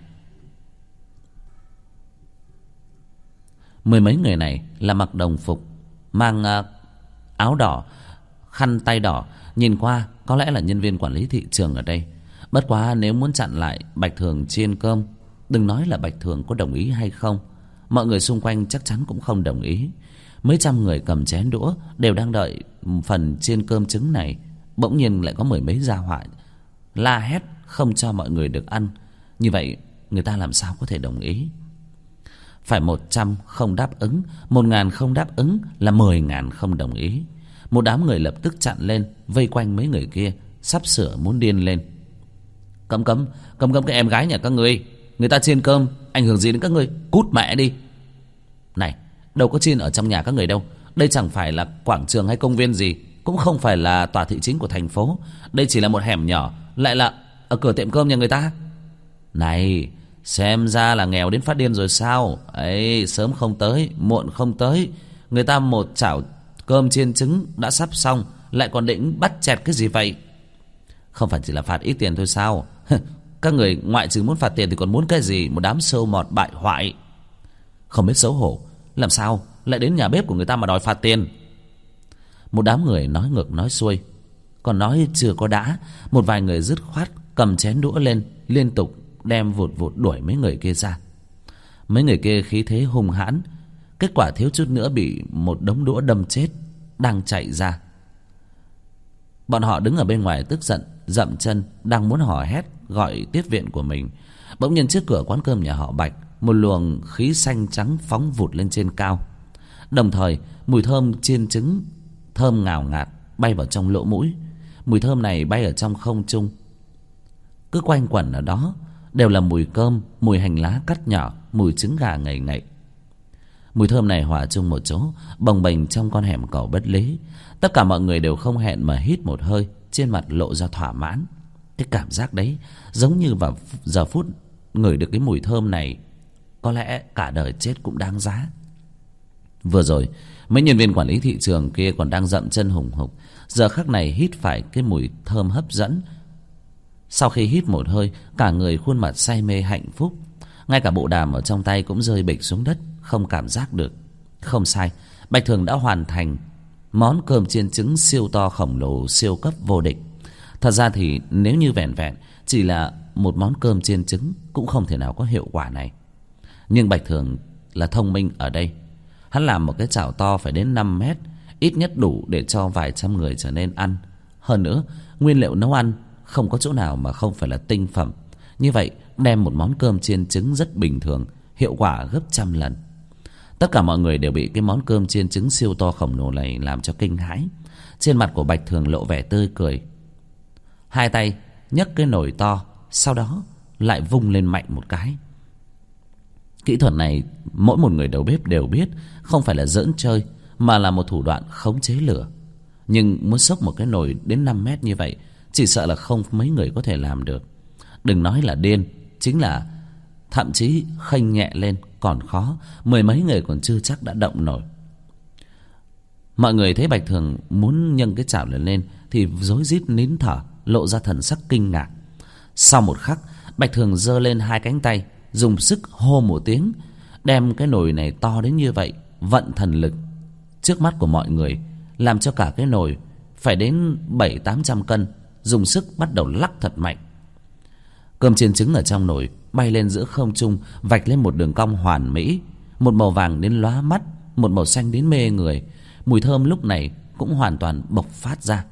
Mười mấy người này là mặc đồng phục, mang áo đỏ, khăn tay đỏ, nhìn qua có lẽ là nhân viên quản lý thị trường ở đây. Bất quá nếu muốn chặn lại Bạch Thường chiên cơm, đừng nói là Bạch Thường có đồng ý hay không, mọi người xung quanh chắc chắn cũng không đồng ý. Mấy trăm người cầm chén đũa đều đang đợi phần chiên cơm trứng này, bỗng nhiên lại có mười mấy gia hỏa la hét không cho mọi người được ăn. Như vậy người ta làm sao có thể đồng ý? Phải 100 không đáp ứng, 1000 không đáp ứng là 10.000 không đồng ý. Một đám người lập tức chặn lên, vây quanh mấy người kia, sắp sửa muốn điên lên. Cấm cái em gái nhà các ngươi, người ta chiên cơm ảnh hưởng gì đến các ngươi? Cút mẹ đi. Này, đâu có chiên ở trong nhà các người đâu. Đây chẳng phải là quảng trường hay công viên gì, cũng không phải là tòa thị chính của thành phố. Đây chỉ là một hẻm nhỏ, lại là ở cửa tiệm cơm nhà người ta. Này, xem ra là nghèo đến phát điên rồi sao? Ấy, sớm không tới, muộn không tới, người ta một chảo cơm chiên trứng đã sắp xong, lại còn định bắt chẹt cái gì vậy? Không phải chỉ là phạt ít tiền thôi sao? Các người ngoại trừ muốn phạt tiền thì còn muốn cái gì? Một đám sâu mọt bại hoại, không biết xấu hổ, làm sao lại đến nhà bếp của người ta mà đòi phạt tiền? Một đám người nói ngược nói xuôi, còn nói chưa có đã, một vài người dứt khoát cầm chén đũa lên, liên tục đem vụt vụt đuổi mấy người kia ra. Mấy người kia khí thế hung hãn, kết quả thiếu chút nữa bị một đống đũa đâm chết, đang chạy ra. Bọn họ đứng ở bên ngoài tức giận, dậm chân, đang muốn hò hét gọi tiếp viện của mình. Bỗng nhiên trước cửa quán cơm nhà họ Bạch, một luồng khí xanh trắng phóng vụt lên trên cao. Đồng thời mùi thơm chiên trứng thơm ngào ngạt bay vào trong lỗ mũi. Mùi thơm này bay ở trong không trung, cứ quanh quẩn ở đó đều là mùi cơm, mùi hành lá cắt nhỏ, mùi trứng gà ngậy ngậy. Mùi thơm này hòa chung một chỗ, bồng bềnh trong con hẻm cầu bất lý. Tất cả mọi người đều không hẹn mà hít một hơi, trên mặt lộ ra thỏa mãn. Cái cảm giác đấy giống như vào giờ phút ngửi được cái mùi thơm này, có lẽ cả đời chết cũng đáng giá. Vừa rồi mấy nhân viên quản lý thị trường kia còn đang dậm chân hùng hục, giờ khắc này hít phải cái mùi thơm hấp dẫn. Sau khi hít một hơi, cả người khuôn mặt say mê hạnh phúc. Ngay cả bộ đàm ở trong tay cũng rơi bịch xuống đất, không cảm giác được. Không sai, Bạch Thường đã hoàn thành món cơm chiên trứng siêu to khổng lồ, siêu cấp vô địch. Thật ra thì nếu như vẹn vẹn chỉ là một món cơm chiên trứng cũng không thể nào có hiệu quả này. Nhưng Bạch Thường là thông minh ở đây. Hắn làm một cái chảo to phải đến 5 mét, ít nhất đủ để cho vài trăm người trở nên ăn. Hơn nữa, nguyên liệu nấu ăn không có chỗ nào mà không phải là tinh phẩm. Như vậy, đem một món cơm chiên trứng rất bình thường, hiệu quả gấp trăm lần. Tất cả mọi người đều bị cái món cơm chiên trứng siêu to khổng lồ này làm cho kinh hãi. Trên mặt của Bạch Thường lộ vẻ tươi cười. Hai tay nhấc cái nồi to, sau đó lại vung lên mạnh một cái. Kỹ thuật này mỗi một người đầu bếp đều biết, không phải là giỡn chơi, mà là một thủ đoạn khống chế lửa. Nhưng muốn xốc một cái nồi đến 5 mét như vậy, chỉ sợ là không mấy người có thể làm được. Đừng nói là điên, chính là thậm chí khênh nhẹ lên còn khó, mười mấy người còn chưa chắc đã động nổi. Mọi người thấy Bạch Thường muốn nâng cái chảo lên thì rối rít nín thở, lộ ra thần sắc kinh ngạc. Sau một khắc, Bạch Thường giơ lên hai cánh tay, dùng sức hô một tiếng, đem cái nồi này to đến như vậy, vận thần lực trước mắt của mọi người, làm cho cả cái nồi phải đến 700-800 cân, dùng sức bắt đầu lắc thật mạnh. Cơm chiên trứng ở trong nồi bay lên giữa không trung, vạch lên một đường cong hoàn mỹ, một màu vàng đến lóa mắt, một màu xanh đến mê người. Mùi thơm lúc này cũng hoàn toàn bộc phát ra.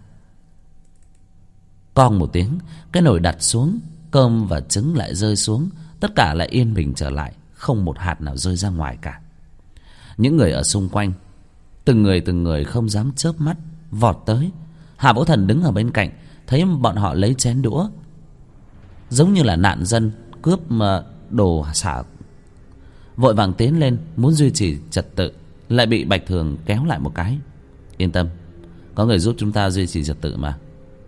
Cong một tiếng, cái nồi đặt xuống, cơm và trứng lại rơi xuống, tất cả lại yên bình trở lại, không một hạt nào rơi ra ngoài cả. Những người ở xung quanh từng người không dám chớp mắt, vọt tới. Hà Vũ Thần đứng ở bên cạnh, thấy bọn họ lấy chén đũa, giống như là nạn dân cướp đồ xả, vội vàng tiến lên muốn duy trì trật tự, lại bị Bạch Thường kéo lại một cái. Yên tâm, có người giúp chúng ta duy trì trật tự mà.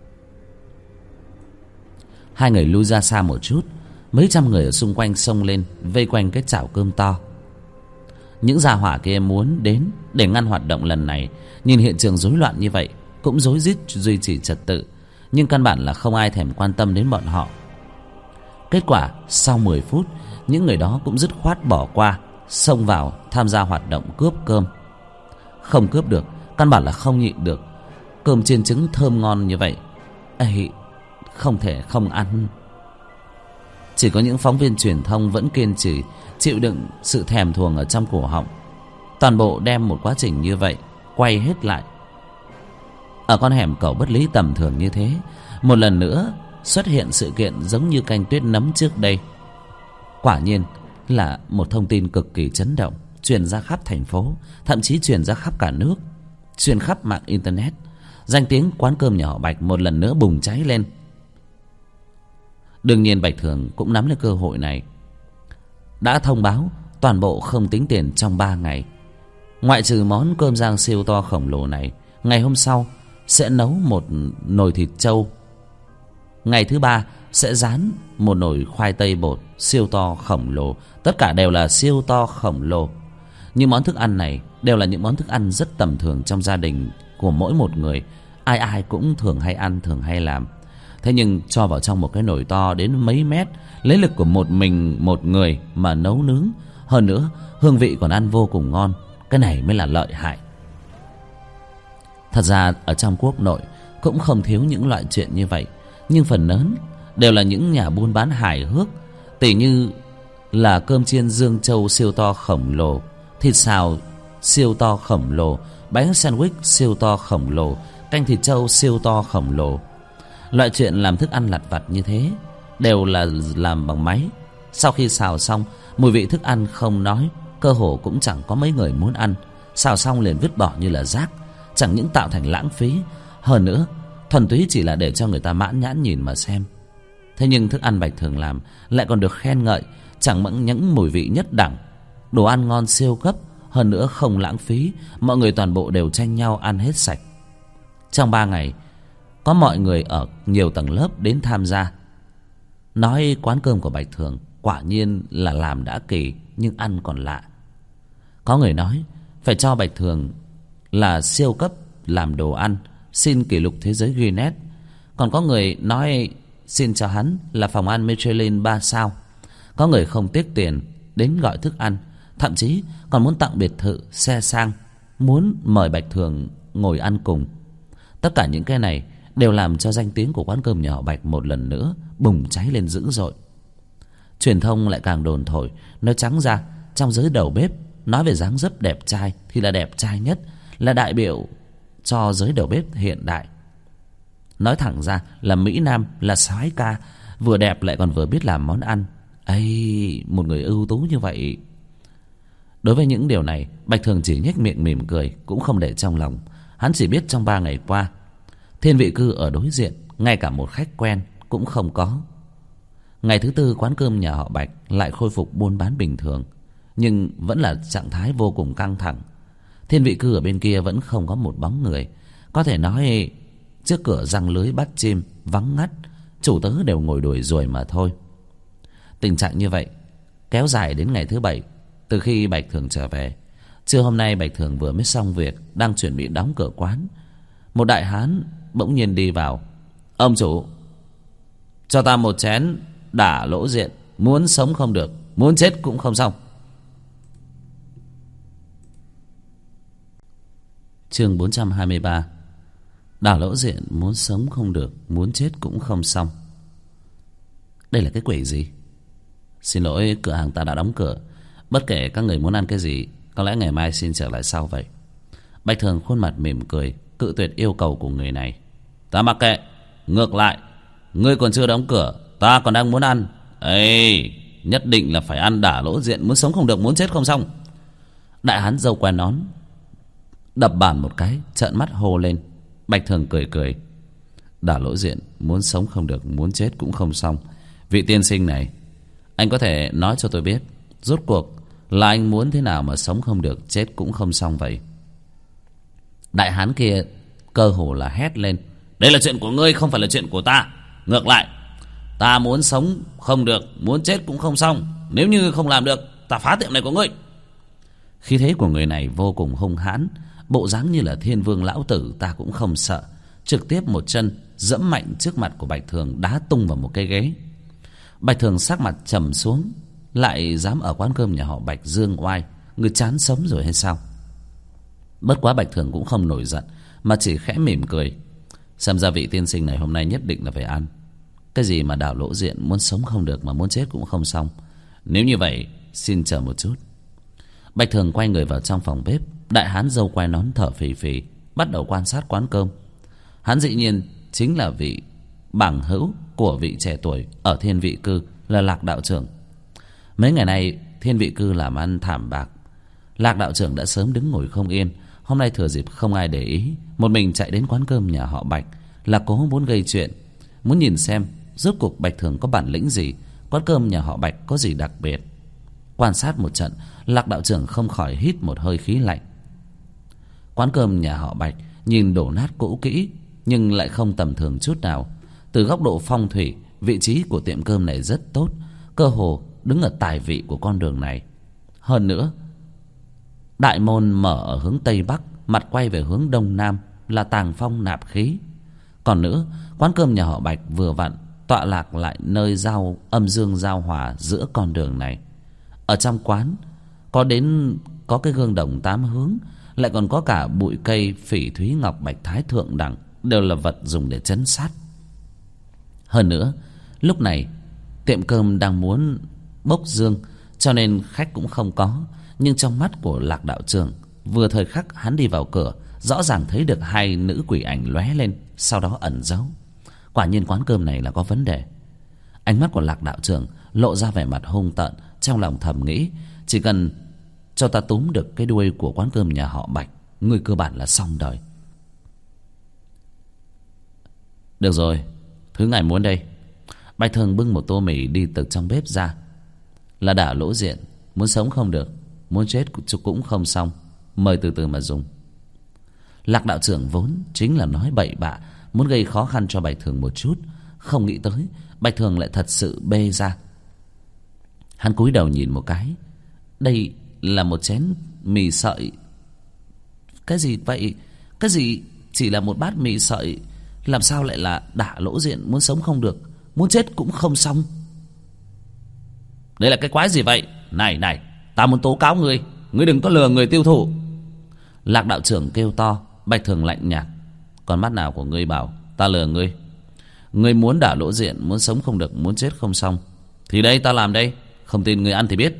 Hai người lui ra xa một chút, mấy trăm người ở xung quanh xông lên vây quanh cái chảo cơm to. Những gia hỏa kia muốn đến để ngăn hoạt động lần này, nhìn hiện trường rối loạn như vậy cũng rối rít duy trì trật tự, nhưng căn bản là không ai thèm quan tâm đến bọn họ. Kết quả sau 10 phút, những người đó cũng dứt khoát bỏ qua, xông vào tham gia hoạt động cướp cơm. Không cướp được, căn bản là không nhịn được. Cơm chiên trứng thơm ngon như vậy, ấy, không thể không ăn. Chỉ có những phóng viên truyền thông vẫn kiên trì chịu đựng sự thèm thuồng ở trong cổ họng. Toàn bộ đem một quá trình như vậy quay hết lại. Ở con hẻm cầu bất lý tầm thường như thế, một lần nữa xuất hiện sự kiện giống như canh tuyết nấm trước đây. Quả nhiên là một thông tin cực kỳ chấn động, truyền ra khắp thành phố, thậm chí truyền ra khắp cả nước, truyền khắp mạng internet. Danh tiếng quán cơm nhà họ Bạch một lần nữa bùng cháy lên. Đương nhiên Bạch Thường cũng nắm lấy cơ hội này, đã thông báo toàn bộ không tính tiền trong 3 ngày. Ngoại trừ món cơm rang siêu to khổng lồ này, ngày hôm sau sẽ nấu một nồi thịt trâu. Ngày thứ 3 sẽ rán một nồi khoai tây bột siêu to khổng lồ. Tất cả đều là siêu to khổng lồ. Nhưng món thức ăn này đều là những món thức ăn rất tầm thường trong gia đình của mỗi một người. Ai ai cũng thường hay ăn, thường hay làm. Thế nhưng cho vào trong một cái nồi to đến mấy mét, lấy lực của một người mà nấu nướng. Hơn nữa hương vị còn ăn vô cùng ngon. Cái này mới là lợi hại. Thật ra ở trong quốc nội cũng không thiếu những loại chuyện như vậy, nhưng phần lớn đều là những nhà buôn bán hài hước. Tỉ như là cơm chiên Dương Châu siêu to khổng lồ, thịt xào siêu to khổng lồ, bánh sandwich siêu to khổng lồ, canh thịt trâu siêu to khổng lồ. Loại chuyện làm thức ăn lặt vặt như thế đều là làm bằng máy. Sau khi xào xong, mùi vị thức ăn không nói, cơ hồ cũng chẳng có mấy người muốn ăn. Xào xong liền vứt bỏ như là rác, chẳng những tạo thành lãng phí, hơn nữa thuần túy chỉ là để cho người ta mãn nhãn nhìn mà xem. Thế nhưng thức ăn Bạch Thường làm lại còn được khen ngợi, chẳng những mùi vị nhất đẳng, đồ ăn ngon siêu cấp, hơn nữa không lãng phí. Mọi người toàn bộ đều tranh nhau ăn hết sạch. Trong 3 ngày, có mọi người ở nhiều tầng lớp đến tham gia, nói quán cơm của Bạch Thường quả nhiên là làm đã kỳ, nhưng ăn còn lạ. Có người nói phải cho Bạch Thường là siêu cấp làm đồ ăn, xin kỷ lục thế giới Guinness. Còn có người nói xin cho hắn là phòng ăn Michelin 3 sao. Có người không tiếc tiền đến gọi thức ăn, thậm chí còn muốn tặng biệt thự, xe sang, muốn mời Bạch Thường ngồi ăn cùng. Tất cả những cái này đều làm cho danh tiếng của quán cơm nhà họ Bạch một lần nữa bùng cháy lên dữ dội. Truyền thông lại càng đồn thổi, nói trắng ra, trong giới đầu bếp, nói về dáng dấp đẹp trai thì là đẹp trai nhất, là đại biểu cho giới đầu bếp hiện đại. Nói thẳng ra là Mỹ Nam, là soái ca, vừa đẹp lại còn vừa biết làm món ăn. Ây, một người ưu tú như vậy. Đối với những điều này, Bạch Thường chỉ nhếch miệng mỉm cười, cũng không để trong lòng. Hắn chỉ biết trong 3 ngày qua, Thiên Vị Cư ở đối diện ngay cả một khách quen cũng không có. Ngày thứ tư, quán cơm nhà họ Bạch lại khôi phục buôn bán bình thường, nhưng vẫn là trạng thái vô cùng căng thẳng. Thiên Vị Cư ở bên kia vẫn không có một bóng người. Có thể nói trước cửa răng lưới bắt chim, vắng ngắt, chủ tớ đều ngồi đuổi ruồi mà thôi. Tình trạng như vậy kéo dài đến ngày thứ 7 từ khi Bạch Thường trở về. Trưa hôm nay Bạch Thường vừa mới xong việc, đang chuẩn bị đóng cửa quán, một đại hán bỗng nhiên đi vào. Ông chủ, cho ta một chén đả lỗ diện, muốn sống không được, muốn chết cũng không xong. Chương 423. Đả lỗ diện, muốn sống không được, muốn chết cũng không xong. Đây là cái quỷ gì? Xin lỗi, cửa hàng ta đã đóng cửa. Bất kể các người muốn ăn cái gì, có lẽ ngày mai xin trở lại sau vậy. Bạch Thường khuôn mặt mỉm cười, cự tuyệt yêu cầu của người này. Ta mặc kệ, ngược lại, ngươi còn chưa đóng cửa, ta còn đang muốn ăn. Ê, nhất định là phải ăn đả lỗ diện, muốn sống không được, muốn chết không xong. Đại hán râu quai nón đập bàn một cái, trợn mắt hô lên. Bạch Thường cười cười. Đả lỗ diện, muốn sống không được, muốn chết cũng không xong. Vị tiên sinh này, anh có thể nói cho tôi biết, rốt cuộc là anh muốn thế nào mà sống không được, chết cũng không xong vậy? Đại hán kia cơ hồ là hét lên. Đây là chuyện của ngươi, không phải là chuyện của ta. Ngược lại, ta muốn sống không được, muốn chết cũng không xong. Nếu như không làm được, ta phá tiệm này của ngươi. Khí thế của người này vô cùng hung hãn, bộ dáng như là thiên vương lão tử ta cũng không sợ. Trực tiếp một chân dẫm mạnh trước mặt của Bạch Thường, đá tung vào một cái ghế. Bạch Thường sắc mặt trầm xuống. Lại dám ở quán cơm nhà họ Bạch dương oai, người chán sống rồi hay sao? Bất quá Bạch Thường cũng không nổi giận, mà chỉ khẽ mỉm cười. Xem ra vị tiên sinh này hôm nay nhất định là phải ăn. Cái gì mà đảo lỗ diện, muốn sống không được mà muốn chết cũng không xong. Nếu như vậy, xin chờ một chút. Bạch Thường quay người vào trong phòng bếp. Đại hán râu quai nón thở phì phì, bắt đầu quan sát quán cơm. Hắn dĩ nhiên chính là vị bằng hữu của vị trẻ tuổi ở Thiên Vị Cư, là Lạc đạo trưởng. Mấy ngày nay Thiên Vị Cư làm ăn thảm bạc. Lạc đạo trưởng đã sớm đứng ngồi không yên. Hôm nay thừa dịp không ai để ý, một mình chạy đến quán cơm nhà họ Bạch, là cố muốn gây chuyện, muốn nhìn xem rốt cuộc Bạch Thường có bản lĩnh gì, quán cơm nhà họ Bạch có gì đặc biệt. Quan sát một trận, Lạc đạo trưởng không khỏi hít một hơi khí lạnh. Quán cơm nhà họ Bạch nhìn đổ nát cũ kỹ, nhưng lại không tầm thường chút nào. Từ góc độ phong thủy, vị trí của tiệm cơm này rất tốt, cơ hồ đứng ở tài vị của con đường này. Hơn nữa, đại môn mở ở hướng Tây Bắc, mặt quay về hướng Đông Nam, là tàng phong nạp khí. Còn nữa, quán cơm nhà họ Bạch vừa vặn tọa lạc lại nơi giao âm dương giao hòa giữa con đường này. Ở trong quán có cái gương đồng 8 hướng, lại còn có cả bụi cây phỉ thúy ngọc bạch thái thượng đẳng, đều là vật dùng để trấn sát. Hơn nữa, lúc này tiệm cơm đang muốn bốc dương, cho nên khách cũng không có. Nhưng trong mắt của Lạc đạo trưởng, vừa thời khắc hắn đi vào cửa, rõ ràng thấy được 2 nữ quỷ ảnh lóe lên, sau đó ẩn giấu. Quả nhiên quán cơm này là có vấn đề. Ánh mắt của Lạc đạo trưởng lộ ra vẻ mặt hung tợn, trong lòng thầm nghĩ, chỉ cần cho ta túm được cái đuôi của quán cơm nhà họ Bạch, người cơ bản là xong đời. Được rồi, thứ ngài muốn đây. Bạch Thường bưng một tô mì đi từ trong bếp ra. Là đả lỗ diện, muốn sống không được, muốn chết cũng không xong, mời từ từ mà dùng. Lạc đạo trưởng vốn chính là nói bậy bạ, muốn gây khó khăn cho Bạch Thường một chút, không nghĩ tới Bạch Thường lại thật sự bê ra. Hắn cúi đầu nhìn một cái. Đây là một chén mì sợi Cái gì vậy? Cái gì? Chỉ là một bát mì sợi, làm sao lại là đả lỗ diện, muốn sống không được, muốn chết cũng không xong? Đây là cái quái gì vậy? Này này, ta muốn tố cáo ngươi, ngươi đừng có lừa người tiêu thụ. Lạc đạo trưởng kêu to. Bạch Thường lạnh nhạt: Con mắt nào của ngươi bảo ta lừa ngươi? Ngươi muốn đả lỗ diện, muốn sống không được, muốn chết không xong, thì đây ta làm đây, không tin ngươi ăn thì biết.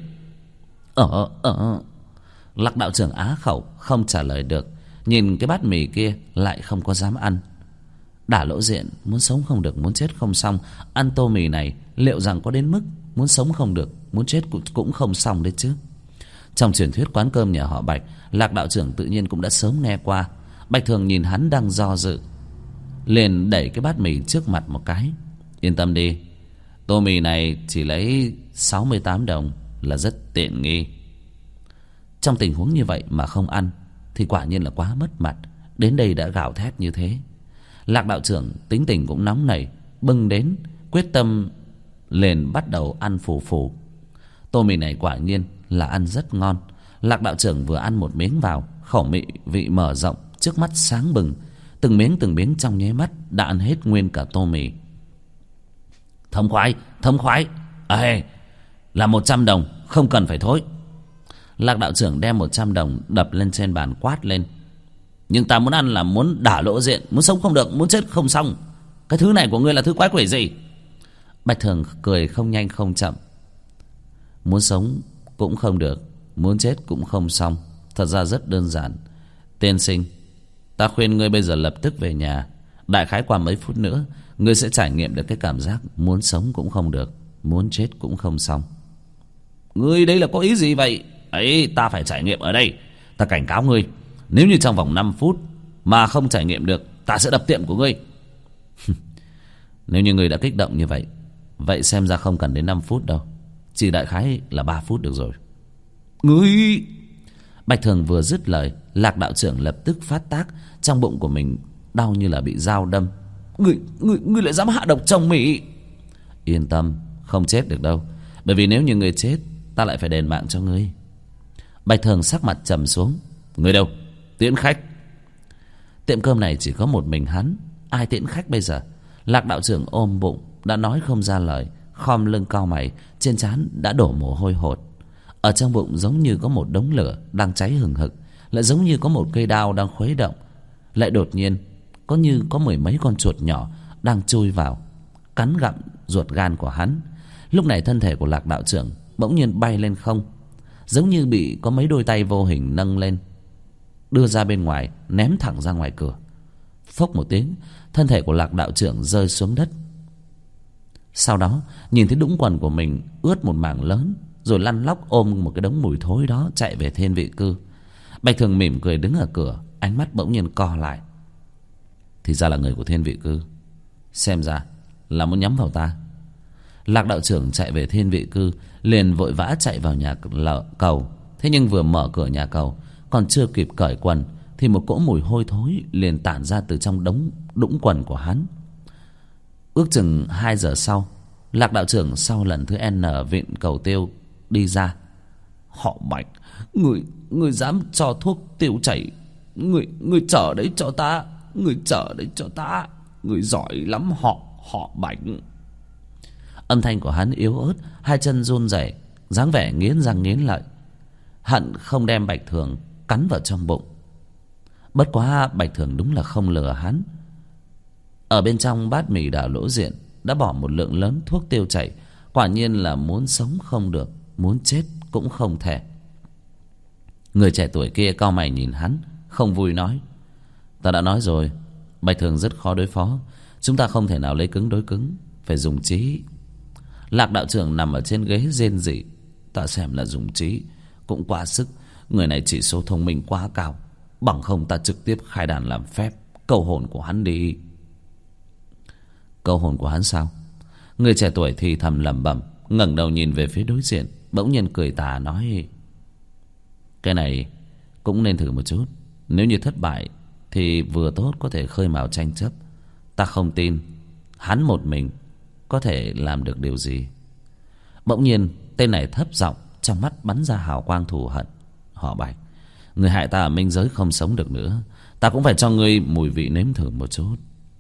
Lạc đạo trưởng á khẩu không trả lời được, nhìn cái bát mì kia lại không có dám ăn. Đả lỗ diện, muốn sống không được, muốn chết không xong, ăn tô mì này liệu rằng có đến mức muốn sống không được, muốn chết cũng không xong đấy chứ? Trong truyền thuyết quán cơm nhà họ Bạch, Lạc đạo trưởng tự nhiên cũng đã sớm nghe qua. Bạch Thường nhìn hắn đang do dự, liền đẩy cái bát mì trước mặt một cái: Yên tâm đi, tô mì này chỉ lấy 68 đồng là rất tiện nghi. Trong tình huống như vậy mà không ăn thì quả nhiên là quá mất mặt. Đến đây đã gào thét như thế, Lạc đạo trưởng tính tình cũng nóng nảy, bưng đến quyết tâm liền bắt đầu ăn phù phù. Tô mì này quả nhiên là ăn rất ngon. Lạc đạo trưởng vừa ăn một miếng vào, khẩu vị mở rộng, trước mắt sáng bừng, từng miếng trong nháy mắt đã ăn hết nguyên cả tô mì. Thống khoái, ê, là 100 đồng, không cần phải thối. Lạc đạo trưởng đem 100 đồng đập lên trên bàn quát lên: Nhưng ta muốn ăn là muốn đả lỗ diện, muốn sống không được, muốn chết không xong. Cái thứ này của ngươi là thứ quái quỷ gì? Bạch Thường cười không nhanh không chậm: Muốn sống cũng không được, muốn chết cũng không xong. Thật ra rất đơn giản. Tiên sinh, ta khuyên ngươi bây giờ lập tức về nhà. Đại khái qua mấy phút nữa, ngươi sẽ trải nghiệm được cái cảm giác muốn sống cũng không được, muốn chết cũng không xong. Ngươi đây là có ý gì vậy? Ấy, ta phải trải nghiệm ở đây. Ta cảnh cáo ngươi, nếu như trong vòng 5 phút mà không trải nghiệm được, ta sẽ đập tiệm của ngươi. Nếu như ngươi đã kích động như vậy, vậy xem ra không cần đến 5 phút đâu, chỉ đại khái là 3 phút được rồi. Ngươi... Bạch Thường vừa dứt lời, Lạc đạo trưởng lập tức phát tác, trong bụng của mình đau như là bị dao đâm. Ngươi lại dám hạ độc chồng mị? Yên tâm, không chết được đâu, bởi vì nếu như ngươi chết, ta lại phải đền mạng cho ngươi. Bạch Thường sắc mặt trầm xuống: Ngươi đâu? Tiễn khách. Tiệm cơm này chỉ có một mình hắn, ai tiễn khách bây giờ? Lạc đạo trưởng ôm bụng đã nói không ra lời, khom lưng cau mày, trên trán đã đổ mồ hôi hột. Ở trong bụng giống như có một đống lửa đang cháy hừng hực, lại giống như có một cây đao đang khuấy động, lại đột nhiên có mười mấy con chuột nhỏ đang chui vào cắn gặm ruột gan của hắn. Lúc này thân thể của Lạc đạo trưởng bỗng nhiên bay lên không, giống như bị có mấy đôi tay vô hình nâng lên, đưa ra bên ngoài, ném thẳng ra ngoài cửa. Phốc một tiếng, thân thể của Lạc đạo trưởng rơi xuống đất. Sau đó nhìn thấy đũng quần của mình ướt một mảng lớn, rồi lăn lóc ôm một cái đống mùi thối đó chạy về Thiên Vị Cư. Bạch Thường mỉm cười đứng ở cửa, ánh mắt bỗng nhiên co lại. Thì ra là người của Thiên Vị Cư, xem ra là muốn nhắm vào ta. Lạc đạo trưởng chạy về Thiên Vị Cư, liền vội vã chạy vào nhà cầu. Thế nhưng vừa mở cửa nhà cầu, còn chưa kịp cởi quần, thì một cỗ mùi hôi thối liền tản ra từ trong đống đũng quần của hắn. Ước chừng 2 giờ sau, Lạc đạo trưởng sau lần thứ N vịn cầu tiêu đi ra. Họ Bạch, người dám cho thuốc tiêu chảy, người chở đấy cho ta, người chở đấy cho ta, người giỏi lắm họ Bạch. Âm thanh của hắn yếu ớt, hai chân run rẩy, dáng vẻ nghiến răng nghiến lợi, hận không đem Bạch Thường cắn vào trong bụng. Bất quá Bạch Thường đúng là không lừa hắn. Ở bên trong bát mì đảo lỗ diện đã bỏ một lượng lớn thuốc tiêu chảy, quả nhiên là muốn sống không được, muốn chết cũng không thể. Người trẻ tuổi kia cau mày nhìn hắn, không vui nói: Ta đã nói rồi, Bạch Thường rất khó đối phó, chúng ta không thể nào lấy cứng đối cứng, phải dùng trí. Lạc đạo trưởng nằm ở trên ghế rên rỉ: Ta xem là dùng trí cũng quá sức, người này chỉ số thông minh quá cao, bằng không ta trực tiếp khai đàn làm phép câu hồn của hắn đi. Câu hồn của hắn sao? Người trẻ tuổi thì thầm lẩm bẩm, ngẩng đầu nhìn về phía đối diện, bỗng nhiên cười tà nói: Cái này cũng nên thử một chút, nếu như thất bại thì vừa tốt có thể khơi mào tranh chấp. Ta không tin hắn một mình có thể làm được điều gì. Bỗng nhiên tên này thấp giọng, trong mắt bắn ra hào quang thù hận: Họ Bạch, Người hại ta ở minh giới không sống được nữa, ta cũng phải cho ngươi mùi vị nếm thử một chút.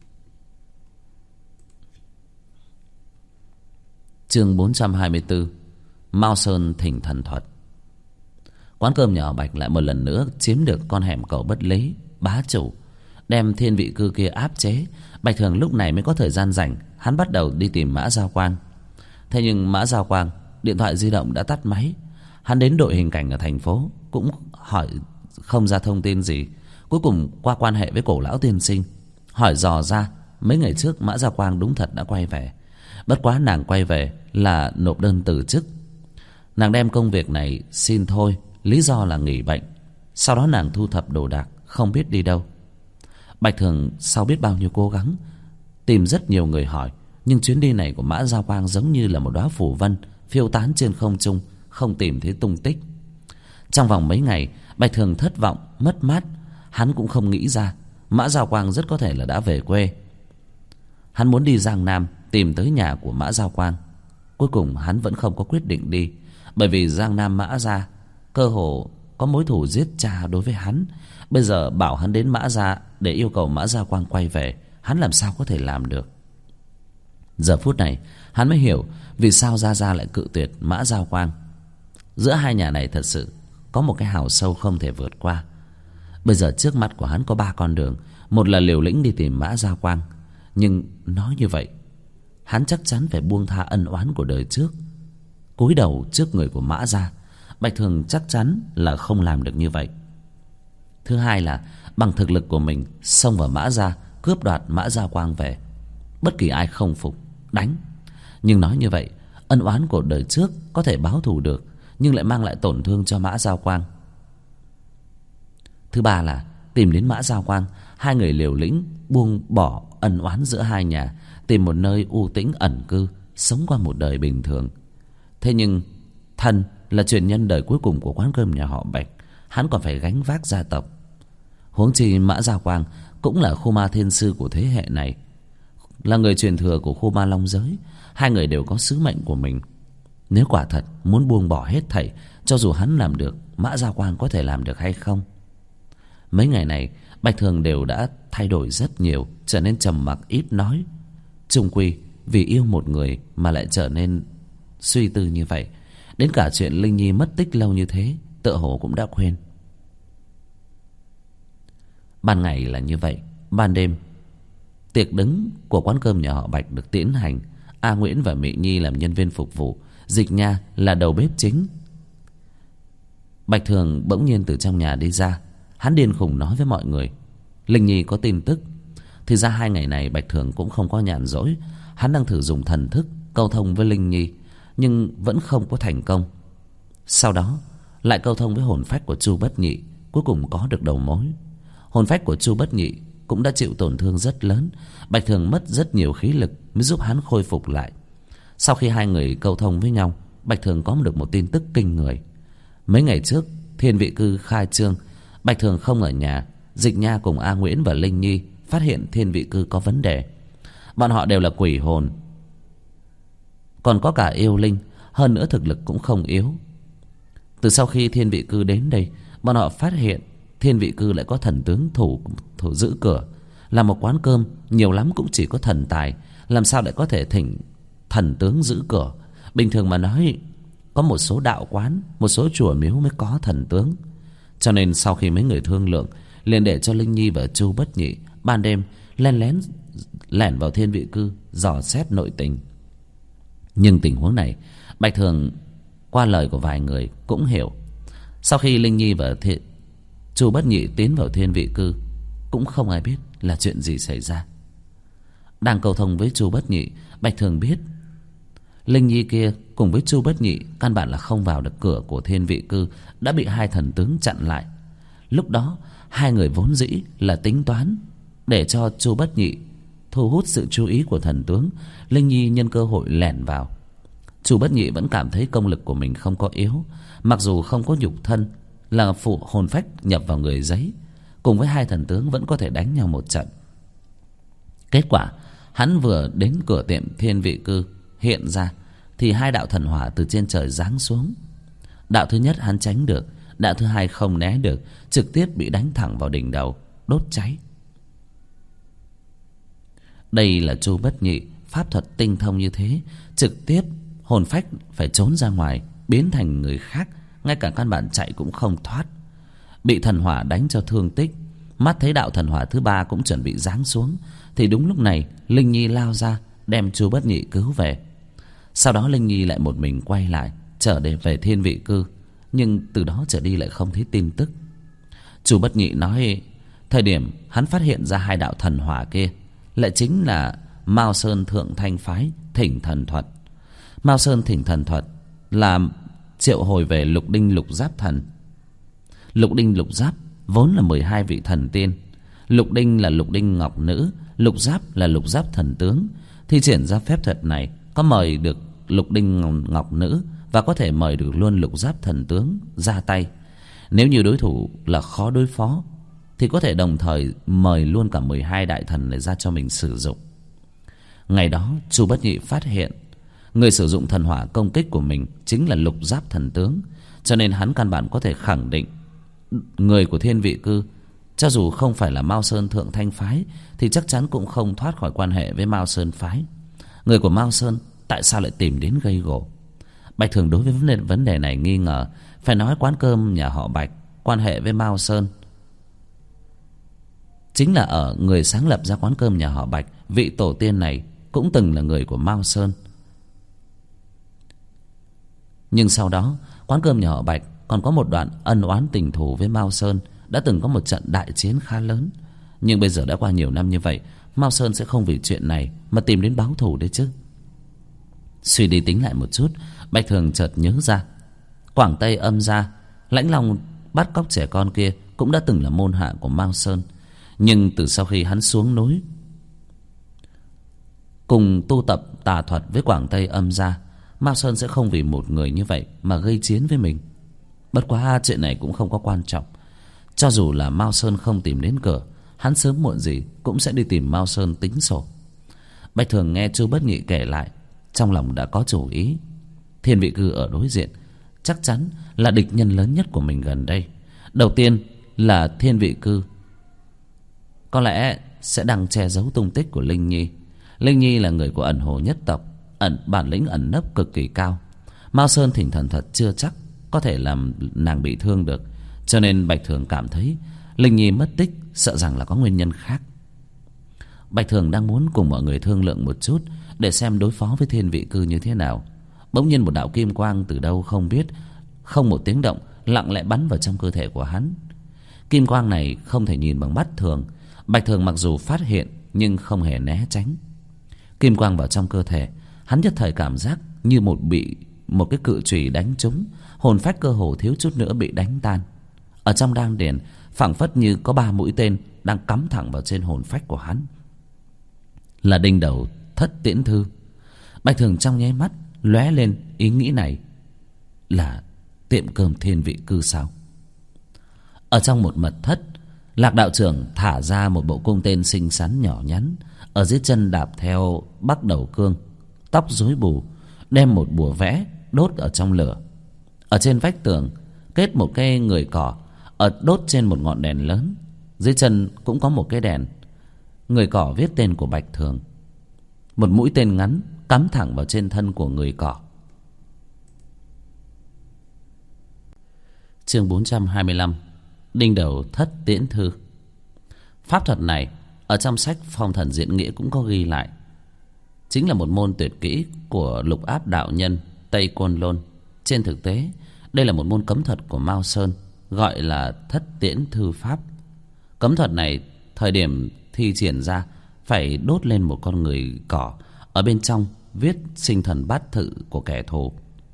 Chương 424. Mao Sơn thỉnh thần thuật. Quán cơm nhỏ Bạch lại một lần nữa chiếm được con hẻm cầu bất lý, bá chủ đem thiên vị cư kia áp chế. Bạch Thường lúc này mới có thời gian rảnh, hắn bắt đầu đi tìm Mã Giao Quang. Thế nhưng Mã Giao Quang điện thoại di động đã tắt máy. Hắn đến đội hình cảnh ở thành phố cũng hỏi không ra thông tin gì. Cuối cùng qua quan hệ với Cổ lão tiên sinh, hỏi dò ra mấy ngày trước Mã Giao Quang đúng thật đã quay về. Bất quá nàng quay về là nộp đơn từ chức. Nàng đem công việc này xin thôi, lý do là nghỉ bệnh. Sau đó nàng thu thập đồ đạc, không biết đi đâu. Bạch Thường sau biết bao nhiêu cố gắng, tìm rất nhiều người hỏi, nhưng chuyến đi này của Mã Giao Quang giống như là một đóa phù vân phiêu tán trên không trung, không tìm thấy tung tích. Trong vòng mấy ngày, Bạch Thường thất vọng, mất mát. Hắn cũng không nghĩ ra Mã Giao Quang rất có thể là đã về quê. Hắn muốn đi Giang Nam tìm tới nhà của Mã Giao Quang. Cuối cùng hắn vẫn không có quyết định đi, bởi vì Giang Nam Mã Gia cơ hồ có mối thù giết cha đối với hắn. Bây giờ bảo hắn đến Mã Gia để yêu cầu Mã Giao Quang quay về, hắn làm sao có thể làm được. Giờ phút này hắn mới hiểu vì sao Gia Gia lại cự tuyệt Mã Giao Quang. Giữa hai nhà này thật sự có một cái hào sâu không thể vượt qua. Bây giờ trước mặt của hắn có 3 con đường. Một là liều lĩnh đi tìm Mã Giao Quang, nhưng nói như vậy hắn chắc chắn phải buông tha ân oán của đời trước, cúi đầu trước người của Mã Gia. Bạch Thường chắc chắn là không làm được như vậy. Thứ hai là bằng thực lực của mình xông vào Mã Gia, cướp đoạt Mã Giao Quang về. Bất kỳ ai không phục đánh. Nhưng nói như vậy, ân oán của đời trước có thể báo thù được, nhưng lại mang lại tổn thương cho Mã Giao Quang. Thứ ba là tìm đến Mã Giao Quang, hai người liều lĩnh buông bỏ ân oán giữa hai nhà, tìm một nơi u tĩnh ẩn cư, sống qua một đời bình thường. Thế nhưng thân là truyền nhân đời cuối cùng của quán cơm nhà họ Bạch, hắn còn phải gánh vác gia tộc. Huống chi Mã Giao Quang cũng là khu ma thiên sư của thế hệ này, là người truyền thừa của khu ma long giới. Hai người đều có sứ mệnh của mình. Nếu quả thật muốn buông bỏ hết thảy, cho dù hắn làm được, Mã Giao Quang có thể làm được hay không? Mấy ngày này Bạch Thường đều đã thay đổi rất nhiều, trở nên trầm mặc ít nói. Chung quy vì yêu một người mà lại trở nên suy tư như vậy. Đến cả chuyện Linh Nhi mất tích lâu như thế tựa hồ cũng đã quên. Ban ngày là như vậy, ban đêm tiệc đứng của quán cơm nhà họ Bạch được tiến hành. A Nguyễn và Mị Nhi làm nhân viên phục vụ, Dịch Nha là đầu bếp chính. Bạch Thường bỗng nhiên từ trong nhà đi ra. Hắn điên khùng nói với mọi người Linh Nhi có tin tức. Thì ra 2 ngày này Bạch Thường cũng không có nhàn rỗi. Hắn đang thử dùng thần thức câu thông với Linh Nhi, nhưng vẫn không có thành công. Sau đó lại câu thông với hồn phách của Chu Bất Nhị, cuối cùng có được đầu mối. Hồn phách của Chu Bất Nhị cũng đã chịu tổn thương rất lớn. Bạch Thường mất rất nhiều khí lực mới giúp hắn khôi phục lại. Sau khi hai người câu thông với nhau, Bạch Thường có được một tin tức kinh người. Mấy ngày trước Thiên Vị Cư khai trương, Bạch Thường không ở nhà. Dịch Nha cùng A Nguyễn và Linh Nhi phát hiện Thiên Vị Cư có vấn đề. Bọn họ đều là quỷ hồn, còn có cả yêu linh, hơn nữa thực lực cũng không yếu. Từ sau khi Thiên Vị Cư đến đây, bọn họ phát hiện Thiên Vị Cư lại có thần tướng thủ giữ cửa. Là một quán cơm, nhiều lắm cũng chỉ có thần tài, làm sao lại có thể thỉnh thần tướng giữ cửa? Bình thường mà nói, có một số đạo quán, một số chùa miếu mới có thần tướng. Cho nên sau khi mấy người thương lượng, liền để cho Linh Nhi và Chu Bất Nhị ban đêm lẻn vào Thiên Vị Cư dò xét nội tình. Nhưng tình huống này Bạch Thường qua lời của vài người cũng hiểu. Sau khi Linh Nhi và Chu Bất Nhị tiến vào Thiên Vị Cư, cũng không ai biết là chuyện gì xảy ra. Đang cầu thông với Chu Bất Nhị, Bạch Thường biết Linh Nhi kia cùng với Chu Bất Nhị căn bản là không vào được cửa của Thiên Vị Cư, đã bị hai thần tướng chặn lại. Lúc đó hai người vốn dĩ là tính toán để cho Chu Bất Nhị thu hút sự chú ý của thần tướng, Linh Nhi nhân cơ hội lẻn vào. Chu Bất Nhị vẫn cảm thấy công lực của mình không có yếu, mặc dù không có nhục thân, là phụ hồn phách nhập vào người giấy, cùng với hai thần tướng vẫn có thể đánh nhau một trận. Kết quả hắn vừa đến cửa tiệm Thiên Vị Cư hiện ra, thì hai đạo thần hỏa từ trên trời giáng xuống. Đạo thứ nhất hắn tránh được, đạo thứ hai không né được, trực tiếp bị đánh thẳng vào đỉnh đầu, đốt cháy. Đây là Chu Bất Nhị, pháp thuật tinh thông như thế, trực tiếp hồn phách phải trốn ra ngoài, biến thành người khác, ngay cả căn bản chạy cũng không thoát. Bị thần hỏa đánh cho thương tích, mắt thấy đạo thần hỏa thứ ba cũng chuẩn bị giáng xuống, thì đúng lúc này Linh Nhi lao ra đem Chu Bất Nhị cứu về. Sau đó Linh Nhi lại một mình quay lại trở về Thiên Vị Cư, nhưng từ đó trở đi lại không thấy tin tức. Chu Bất Nhị nói thời điểm hắn phát hiện ra hai đạo thần hỏa kia lại chính là Mao Sơn Thượng Thanh Phái Thỉnh Thần Thuật. Mao Sơn Thỉnh Thần Thuật là triệu hồi về Lục Đinh Lục Giáp thần. Lục Đinh Lục Giáp vốn là 12 vị thần tiên. Lục Đinh là Lục Đinh Ngọc Nữ, Lục Giáp là Lục Giáp thần tướng. Thi triển ra phép thuật này có mời được Lục Đinh Ngọc Nữ và có thể mời được luôn Lục Giáp thần tướng ra tay. Nếu như đối thủ là khó đối phó thì có thể đồng thời mời luôn cả 12 đại thần này ra cho mình sử dụng. Ngày đó Chu Bất Nhị phát hiện người sử dụng thần hỏa công kích của mình chính là Lục Giáp thần tướng, cho nên hắn căn bản có thể khẳng định người của Thiên Vị Cư cho dù không phải là Mao Sơn Thượng Thanh Phái thì chắc chắn cũng không thoát khỏi quan hệ với Mao Sơn Phái. Người của Mao Sơn tại sao lại tìm đến gây gổ? Bạch Thường đối với vấn đề này nghi ngờ. Phải nói quán cơm nhà họ Bạch quan hệ với Mao Sơn chính là ở người sáng lập ra quán cơm nhà họ Bạch, vị tổ tiên này cũng từng là người của Mao Sơn. Nhưng sau đó quán cơm nhà họ Bạch còn có một đoạn ân oán tình thù với Mao Sơn, đã từng có một trận đại chiến khá lớn. Nhưng bây giờ đã qua nhiều năm như vậy, Mao Sơn sẽ không vì chuyện này mà tìm đến báo thù đấy chứ. Suy đi tính lại một chút, Bạch Thường chợt nhớ ra Quảng Tây Âm Gia, Lãnh Long bắt cóc trẻ con kia cũng đã từng là môn hạ của Mao Sơn. Nhưng từ sau khi hắn xuống núi cùng tu tập tà thuật với Quảng Tây Âm Gia, Mao Sơn sẽ không vì một người như vậy mà gây chiến với mình. Bất quá chuyện này cũng không có quan trọng. Cho dù là Mao Sơn không tìm đến cửa, hắn sớm muộn gì cũng sẽ đi tìm Mao Sơn tính sổ. Bạch Thường nghe Chu Bất Nhị kể lại, trong lòng đã có chủ ý. Thiên Vị Cư ở đối diện chắc chắn là địch nhân lớn nhất của mình gần đây. Đầu tiên là Thiên Vị Cư có lẽ sẽ đang che giấu tung tích của Linh Nhi. Linh Nhi là người của Ẩn Hồ nhất tộc, bản lĩnh ẩn nấp cực kỳ cao. Mao Sơn Thỉnh Thần Thuật chưa chắc có thể làm nàng bị thương được, cho nên Bạch Thường cảm thấy Linh Nhi mất tích sợ rằng là có nguyên nhân khác. Bạch Thường đang muốn cùng mọi người thương lượng một chút để xem đối phó với Thiên Vị Cư như thế nào. Bỗng nhiên một đạo kim quang từ đâu không biết, không một tiếng động, lặng lẽ bắn vào trong cơ thể của hắn. Kim quang này không thể nhìn bằng mắt thường. Bạch Thường mặc dù phát hiện nhưng không hề né tránh. Kim quang vào trong cơ thể, hắn nhất thời cảm giác như bị một cái cự chùy đánh trúng, hồn phách cơ hồ thiếu chút nữa bị đánh tan. Ở trong đan điền phảng phất như có 3 mũi tên đang cắm thẳng vào trên hồn phách của hắn. Là đinh đầu Thất Tiễn Thư. Bạch Thường trong nháy mắt lóe lên ý nghĩ này, là tiệm cơm Thiên Vị Cư sao? Ở trong một mật thất, Lạc đạo trưởng thả ra một bộ cung tên xinh xắn nhỏ nhắn, ở dưới chân đạp theo Bắc Đầu Cương, tóc rối bù, đem một bùa vẽ đốt ở trong lửa. Ở trên vách tường kết một cái người cỏ, đốt trên một ngọn đèn lớn. Dưới chân cũng có một cái đèn. Người cỏ viết tên của Bạch Thường. Một mũi tên ngắn cắm thẳng vào trên thân của người cỏ. Chương 425, đinh đầu Thất Tiễn Thư. Pháp thuật này ở trong sách Phong Thần Diễn Nghĩa cũng có ghi lại, chính là một môn tuyệt kỹ của Lục Áp đạo nhân Tây Côn Lôn. Trên thực tế đây là một môn cấm thuật của Mao Sơn, gọi là Thất Tiễn Thư Pháp. Cấm thuật này thời điểm thi triển ra phải đốt lên một con người cỏ, ở bên trong viết sinh thần bát tự của kẻ thù.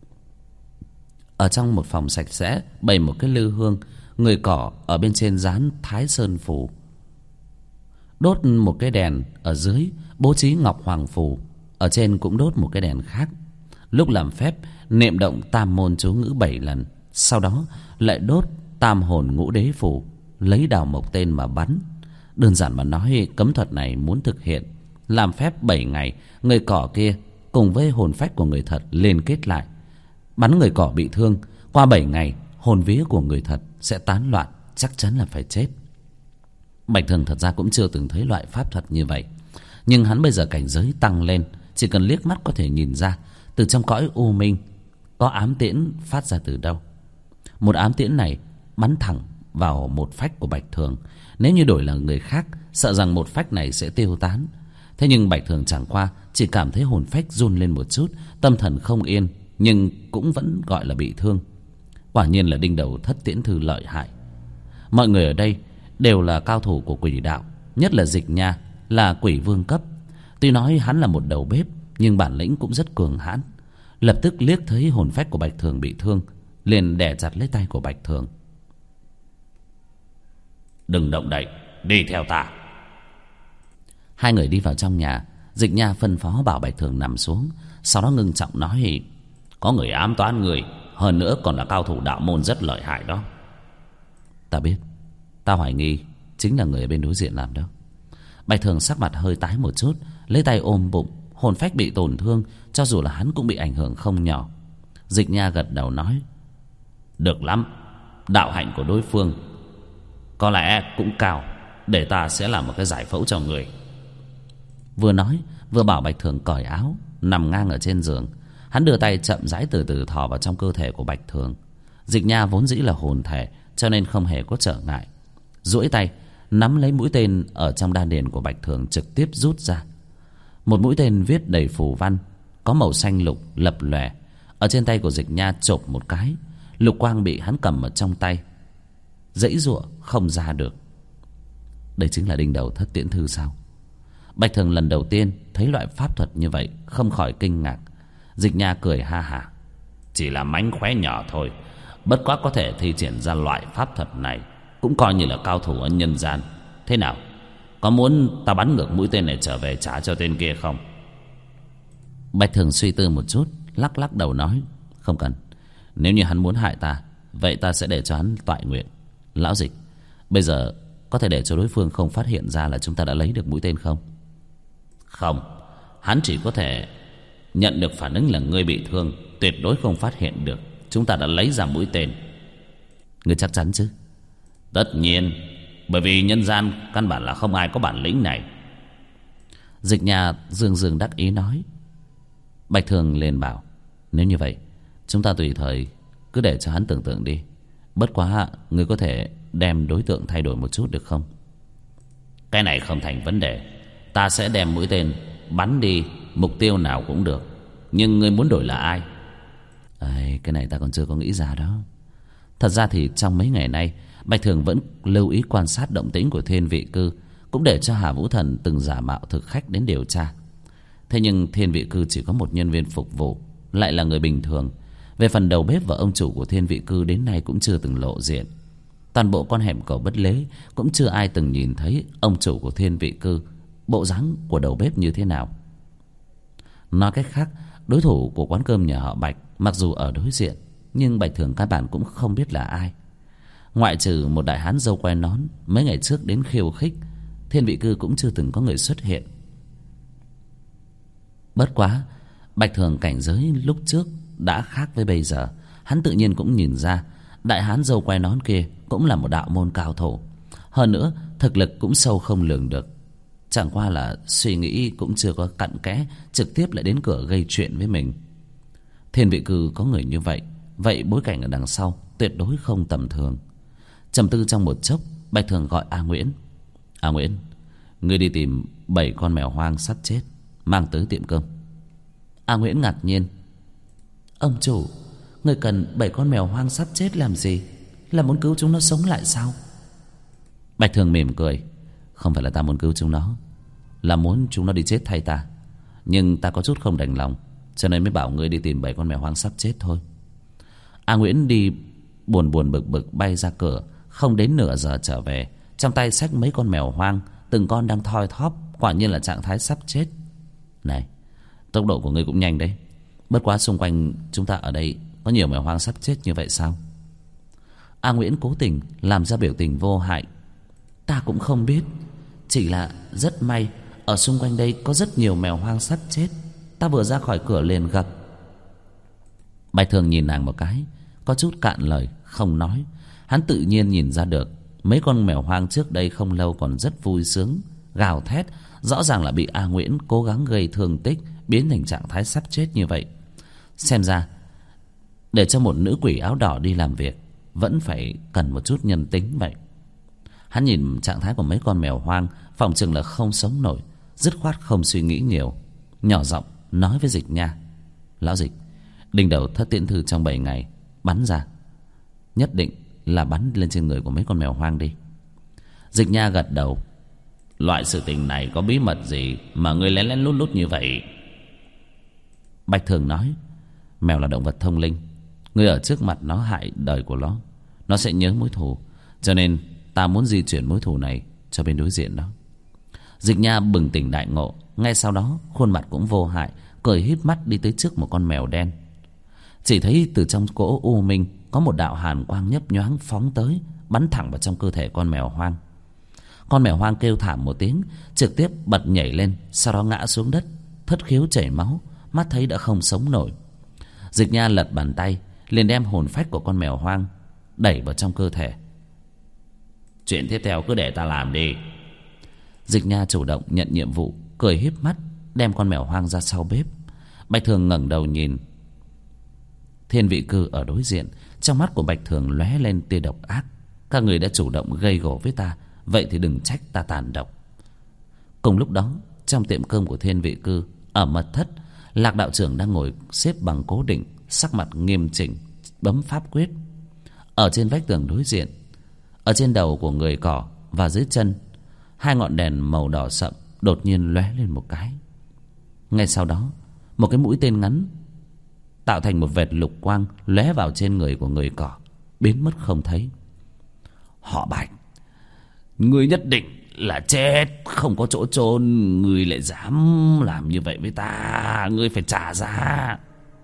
Ở trong một phòng sạch sẽ bày một cái lư hương, người cỏ ở bên trên dán Thái Sơn phù. Đốt một cái đèn ở dưới bố trí Ngọc Hoàng phù, ở trên cũng đốt một cái đèn khác. Lúc làm phép niệm động Tam Môn chú ngữ 7 lần, sau đó lại đốt Tam Hồn Ngũ Đế phù, lấy đào mộc tên mà bắn. Đơn giản mà nói, cấm thuật này muốn thực hiện, làm phép 7 ngày, người cỏ kia cùng với hồn phách của người thật liên kết lại, bắn người cỏ bị thương. Qua 7 ngày, hồn vía của người thật sẽ tán loạn, chắc chắn là phải chết. Bạch Thường thật ra cũng chưa từng thấy loại pháp thuật như vậy, nhưng hắn bây giờ cảnh giới tăng lên, chỉ cần liếc mắt có thể nhìn ra từ trong cõi u minh có ám tiễn phát ra từ đâu. Một ám tiễn này bắn thẳng vào một phách của Bạch Thường. Nếu như đổi là người khác, sợ rằng một phách này sẽ tiêu tán. Thế nhưng Bạch Thường chẳng qua chỉ cảm thấy hồn phách run lên một chút, tâm thần không yên, nhưng cũng vẫn gọi là bị thương. Quả nhiên là đinh đầu thất tiễn thư lợi hại. Mọi người ở đây đều là cao thủ của quỷ đạo, nhất là Dịch Nha là quỷ vương cấp. Tuy nói hắn là một đầu bếp, nhưng bản lĩnh cũng rất cường hãn. Lập tức liếc thấy hồn phách của Bạch Thường bị thương, liền đè chặt lấy tay của Bạch Thường. Đừng động đậy, đi theo ta. Hai người đi vào trong nhà. Dịch Nha phân phó bảo Bạch Thường nằm xuống, sau đó ngưng trọng nói: có người ám toán người, hơn nữa còn là cao thủ đạo môn rất lợi hại đó. Ta biết, ta hoài nghi chính là người ở bên đối diện làm đó. Bạch Thường sắc mặt hơi tái một chút, lấy tay ôm bụng. Hồn phách bị tổn thương, cho dù là hắn cũng bị ảnh hưởng không nhỏ. Dịch Nha gật đầu nói: được lắm, đạo hạnh của đối phương có lẽ cũng cao, để ta sẽ làm một cái giải phẫu cho người. Vừa nói vừa bảo Bạch Thường cởi áo, nằm ngang ở trên giường. Hắn đưa tay chậm rãi từ từ thò vào trong cơ thể của Bạch Thường. Dịch Nha vốn dĩ là hồn thể, cho nên không hề có trở ngại. Duỗi tay nắm lấy mũi tên ở trong đan điền của Bạch Thường, trực tiếp rút ra. Một mũi tên viết đầy phù văn, có màu xanh lục lập lòe. Ở trên tay của Dịch Nha chộp một cái, lục quang bị hắn cầm ở trong tay, giãy giụa không ra được. Đây chính là đinh đầu thất tiễn thư sao? Bạch Thường lần đầu tiên thấy loại pháp thuật như vậy, không khỏi kinh ngạc. Dịch Nha cười ha hả: chỉ là mánh khóe nhỏ thôi, bất quá có thể thi triển ra loại pháp thuật này cũng coi như là cao thủ ở nhân gian. Thế nào, có muốn ta bắn ngược mũi tên này trở về trả cho tên kia không? Bạch Thường suy tư một chút, lắc lắc đầu nói: không cần. Nếu như hắn muốn hại ta, vậy ta sẽ để cho hắn toại nguyện. Lão Dịch, bây giờ có thể để cho đối phương không phát hiện ra là chúng ta đã lấy được mũi tên không? Không, hắn chỉ có thể nhận được phản ứng là ngươi bị thương, tuyệt đối không phát hiện được chúng ta đã lấy ra mũi tên. Ngươi chắc chắn chứ? Tất nhiên, bởi vì nhân gian căn bản là không ai có bản lĩnh này. Dịch Nha dương dương đắc ý nói. Bạch Thường liền bảo: nếu như vậy, chúng ta tùy thời cứ để cho hắn tưởng tượng đi. Bất quá ngươi có thể đem đối tượng thay đổi một chút được không? Cái này không thành vấn đề, ta sẽ đem mũi tên bắn đi mục tiêu nào cũng được. Nhưng ngươi muốn đổi là ai? Cái này ta còn chưa có nghĩ ra đó. Thật ra thì trong mấy ngày nay, Bạch Thường vẫn lưu ý quan sát động tĩnh của Thiên Vị Cư, cũng để cho Hà Vũ Thần từng giả mạo thực khách đến điều tra. Thế nhưng Thiên Vị Cư chỉ có một nhân viên phục vụ, lại là người bình thường. Về phần đầu bếp và ông chủ của Thiên Vị Cư đến nay cũng chưa từng lộ diện. Toàn bộ con hẻm Cầu Bất Lế cũng chưa ai từng nhìn thấy ông chủ của Thiên Vị Cư, bộ dáng của đầu bếp như thế nào. Nói cách khác, đối thủ của quán cơm nhà họ Bạch mặc dù ở đối diện, nhưng Bạch Thường căn bản cũng không biết là ai. Ngoại trừ một đại hán râu quai nón mấy ngày trước đến khiêu khích, Thiên Vị Cư cũng chưa từng có người xuất hiện. Bất quá, Bạch Thường cảnh giới lúc trước đã khác với bây giờ. Hắn tự nhiên cũng nhìn ra đại hán râu quai nón kia cũng là một đạo môn cao thủ. Hơn nữa thực lực cũng sâu không lường được. Chẳng qua là suy nghĩ cũng chưa có cặn kẽ, trực tiếp lại đến cửa gây chuyện với mình. Thiên Vị Cư có người như vậy, vậy bối cảnh ở đằng sau tuyệt đối không tầm thường. Trầm tư trong một chốc, Bạch Thường gọi A Nguyễn. A Nguyễn, ngươi đi tìm 7 con mèo hoang sắp chết, mang tới tiệm cơm. A Nguyễn ngạc nhiên: ông chủ, người cần 7 con mèo hoang sắp chết làm gì? Là muốn cứu chúng nó sống lại sao? Bạch Thường mỉm cười: không phải là ta muốn cứu chúng nó, là muốn chúng nó đi chết thay ta. Nhưng ta có chút không đành lòng, cho nên mới bảo ngươi đi tìm 7 con mèo hoang sắp chết thôi. A Nguyễn đi buồn buồn bực bực bay ra cửa, không đến nửa giờ trở về, trong tay xách mấy con mèo hoang, từng con đang thoi thóp, quả nhiên là trạng thái sắp chết. Này, tốc độ của ngươi cũng nhanh đấy. Bất quá xung quanh chúng ta ở đây có nhiều mèo hoang sắp chết như vậy sao? A Nguyễn cố tình làm ra biểu tình vô hại. Ta cũng không biết, chỉ là rất may ở xung quanh đây có rất nhiều mèo hoang sắp chết. Ta vừa ra khỏi cửa liền gặp. Bạch Thường nhìn nàng một cái, có chút cạn lời không nói. Hắn tự nhiên nhìn ra được mấy con mèo hoang trước đây không lâu còn rất vui sướng gào thét, rõ ràng là bị A Nguyễn cố gắng gây thương tích, biến thành trạng thái sắp chết như vậy. Xem ra để cho một nữ quỷ áo đỏ đi làm việc vẫn phải cần một chút nhân tính vậy. Hắn nhìn trạng thái của mấy con mèo hoang, phòng chừng là không sống nổi, dứt khoát không suy nghĩ nhiều, nhỏ giọng nói với Dịch Nha: Lão Dịch, đinh đầu thất tiễn thư trong 7 ngày bắn ra, nhất định là bắn lên trên người của mấy con mèo hoang đi. Dịch Nha gật đầu: Loại sự tình này có bí mật gì mà ngươi lén lén lút lút như vậy? Bạch Thường nói: Mèo là động vật thông linh, ngươi ở trước mặt nó hại đời của nó sẽ nhớ mối thù, cho nên ta muốn di chuyển mối thù này cho bên đối diện đó. Dịch Nha bừng tỉnh đại ngộ, ngay sau đó khuôn mặt cũng vô hại, cười híp mắt đi tới trước một con mèo đen. Chỉ thấy từ trong cỗ u minh có một đạo hàn quang nhấp nhoáng phóng tới, bắn thẳng vào trong cơ thể con mèo hoang. Con mèo hoang kêu thảm một tiếng, trực tiếp bật nhảy lên, sau đó ngã xuống đất, thất khiếu chảy máu, mắt thấy đã không sống nổi. Dịch Nha lật bàn tay, liền đem hồn phách của con mèo hoang đẩy vào trong cơ thể. Chuyện tiếp theo cứ để ta làm đi. Dịch Nha chủ động nhận nhiệm vụ, cười híp mắt đem con mèo hoang ra sau bếp. Bạch Thường ngẩng đầu nhìn Thiên Vị Cư ở đối diện, trong mắt của Bạch Thường lóe lên tia độc ác. Các người đã chủ động gây gổ với ta, vậy thì đừng trách ta tàn độc. Cùng lúc đó, trong tiệm cơm của Thiên Vị Cư ở mật thất, Lạc đạo trưởng đang ngồi xếp bằng cố định, sắc mặt nghiêm chỉnh bấm pháp quyết. Ở trên vách tường đối diện, ở trên đầu của người cỏ và dưới chân, hai ngọn đèn màu đỏ sậm đột nhiên lóe lên một cái. Ngay sau đó, một cái mũi tên ngắn tạo thành một vệt lục quang lóe vào trên người của người cỏ, biến mất không thấy. Họ Bạch, ngươi nhất định là chết không có chỗ chôn, ngươi lại dám làm như vậy với ta, ngươi phải trả giá.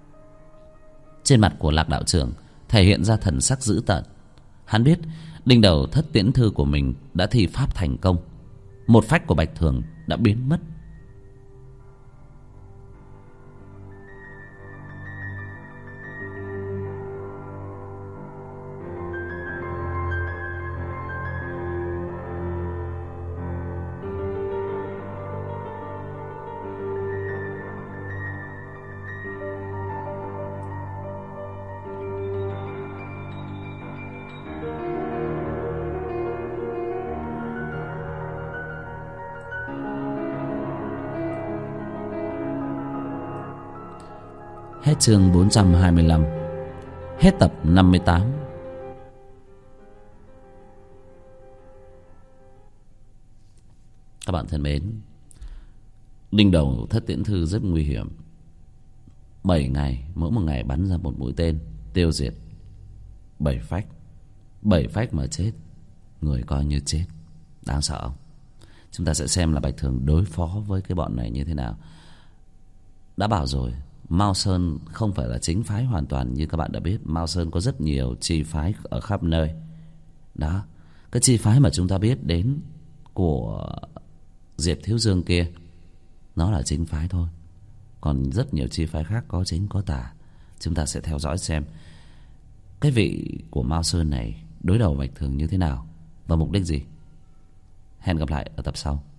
Trên mặt của Lạc đạo trưởng thể hiện ra thần sắc dữ tợn. Hắn biết đinh đầu thất tiễn thư của mình đã thi pháp thành công, một phách của Bạch Thường đã biến mất. Hết chương 425. Hết tập 58. Các bạn thân mến, đinh đầu thất tiễn thư rất nguy hiểm. 7 ngày, mỗi một ngày bắn ra một mũi tên, tiêu diệt 7 phách. 7 phách mà chết, người coi như chết. Đáng sợ không? Chúng ta sẽ xem là Bạch Thường đối phó với cái bọn này như thế nào. Đã bảo rồi, Mao Sơn không phải là chính phái hoàn toàn. Như các bạn đã biết, Mao Sơn có rất nhiều chi phái ở khắp nơi. Đó, cái chi phái mà chúng ta biết đến của Diệp Thiếu Dương kia, nó là chính phái thôi. Còn rất nhiều chi phái khác có chính có tà. Chúng ta sẽ theo dõi xem cái vị của Mao Sơn này đối đầu Bạch Thường như thế nào và mục đích gì. Hẹn gặp lại ở tập sau.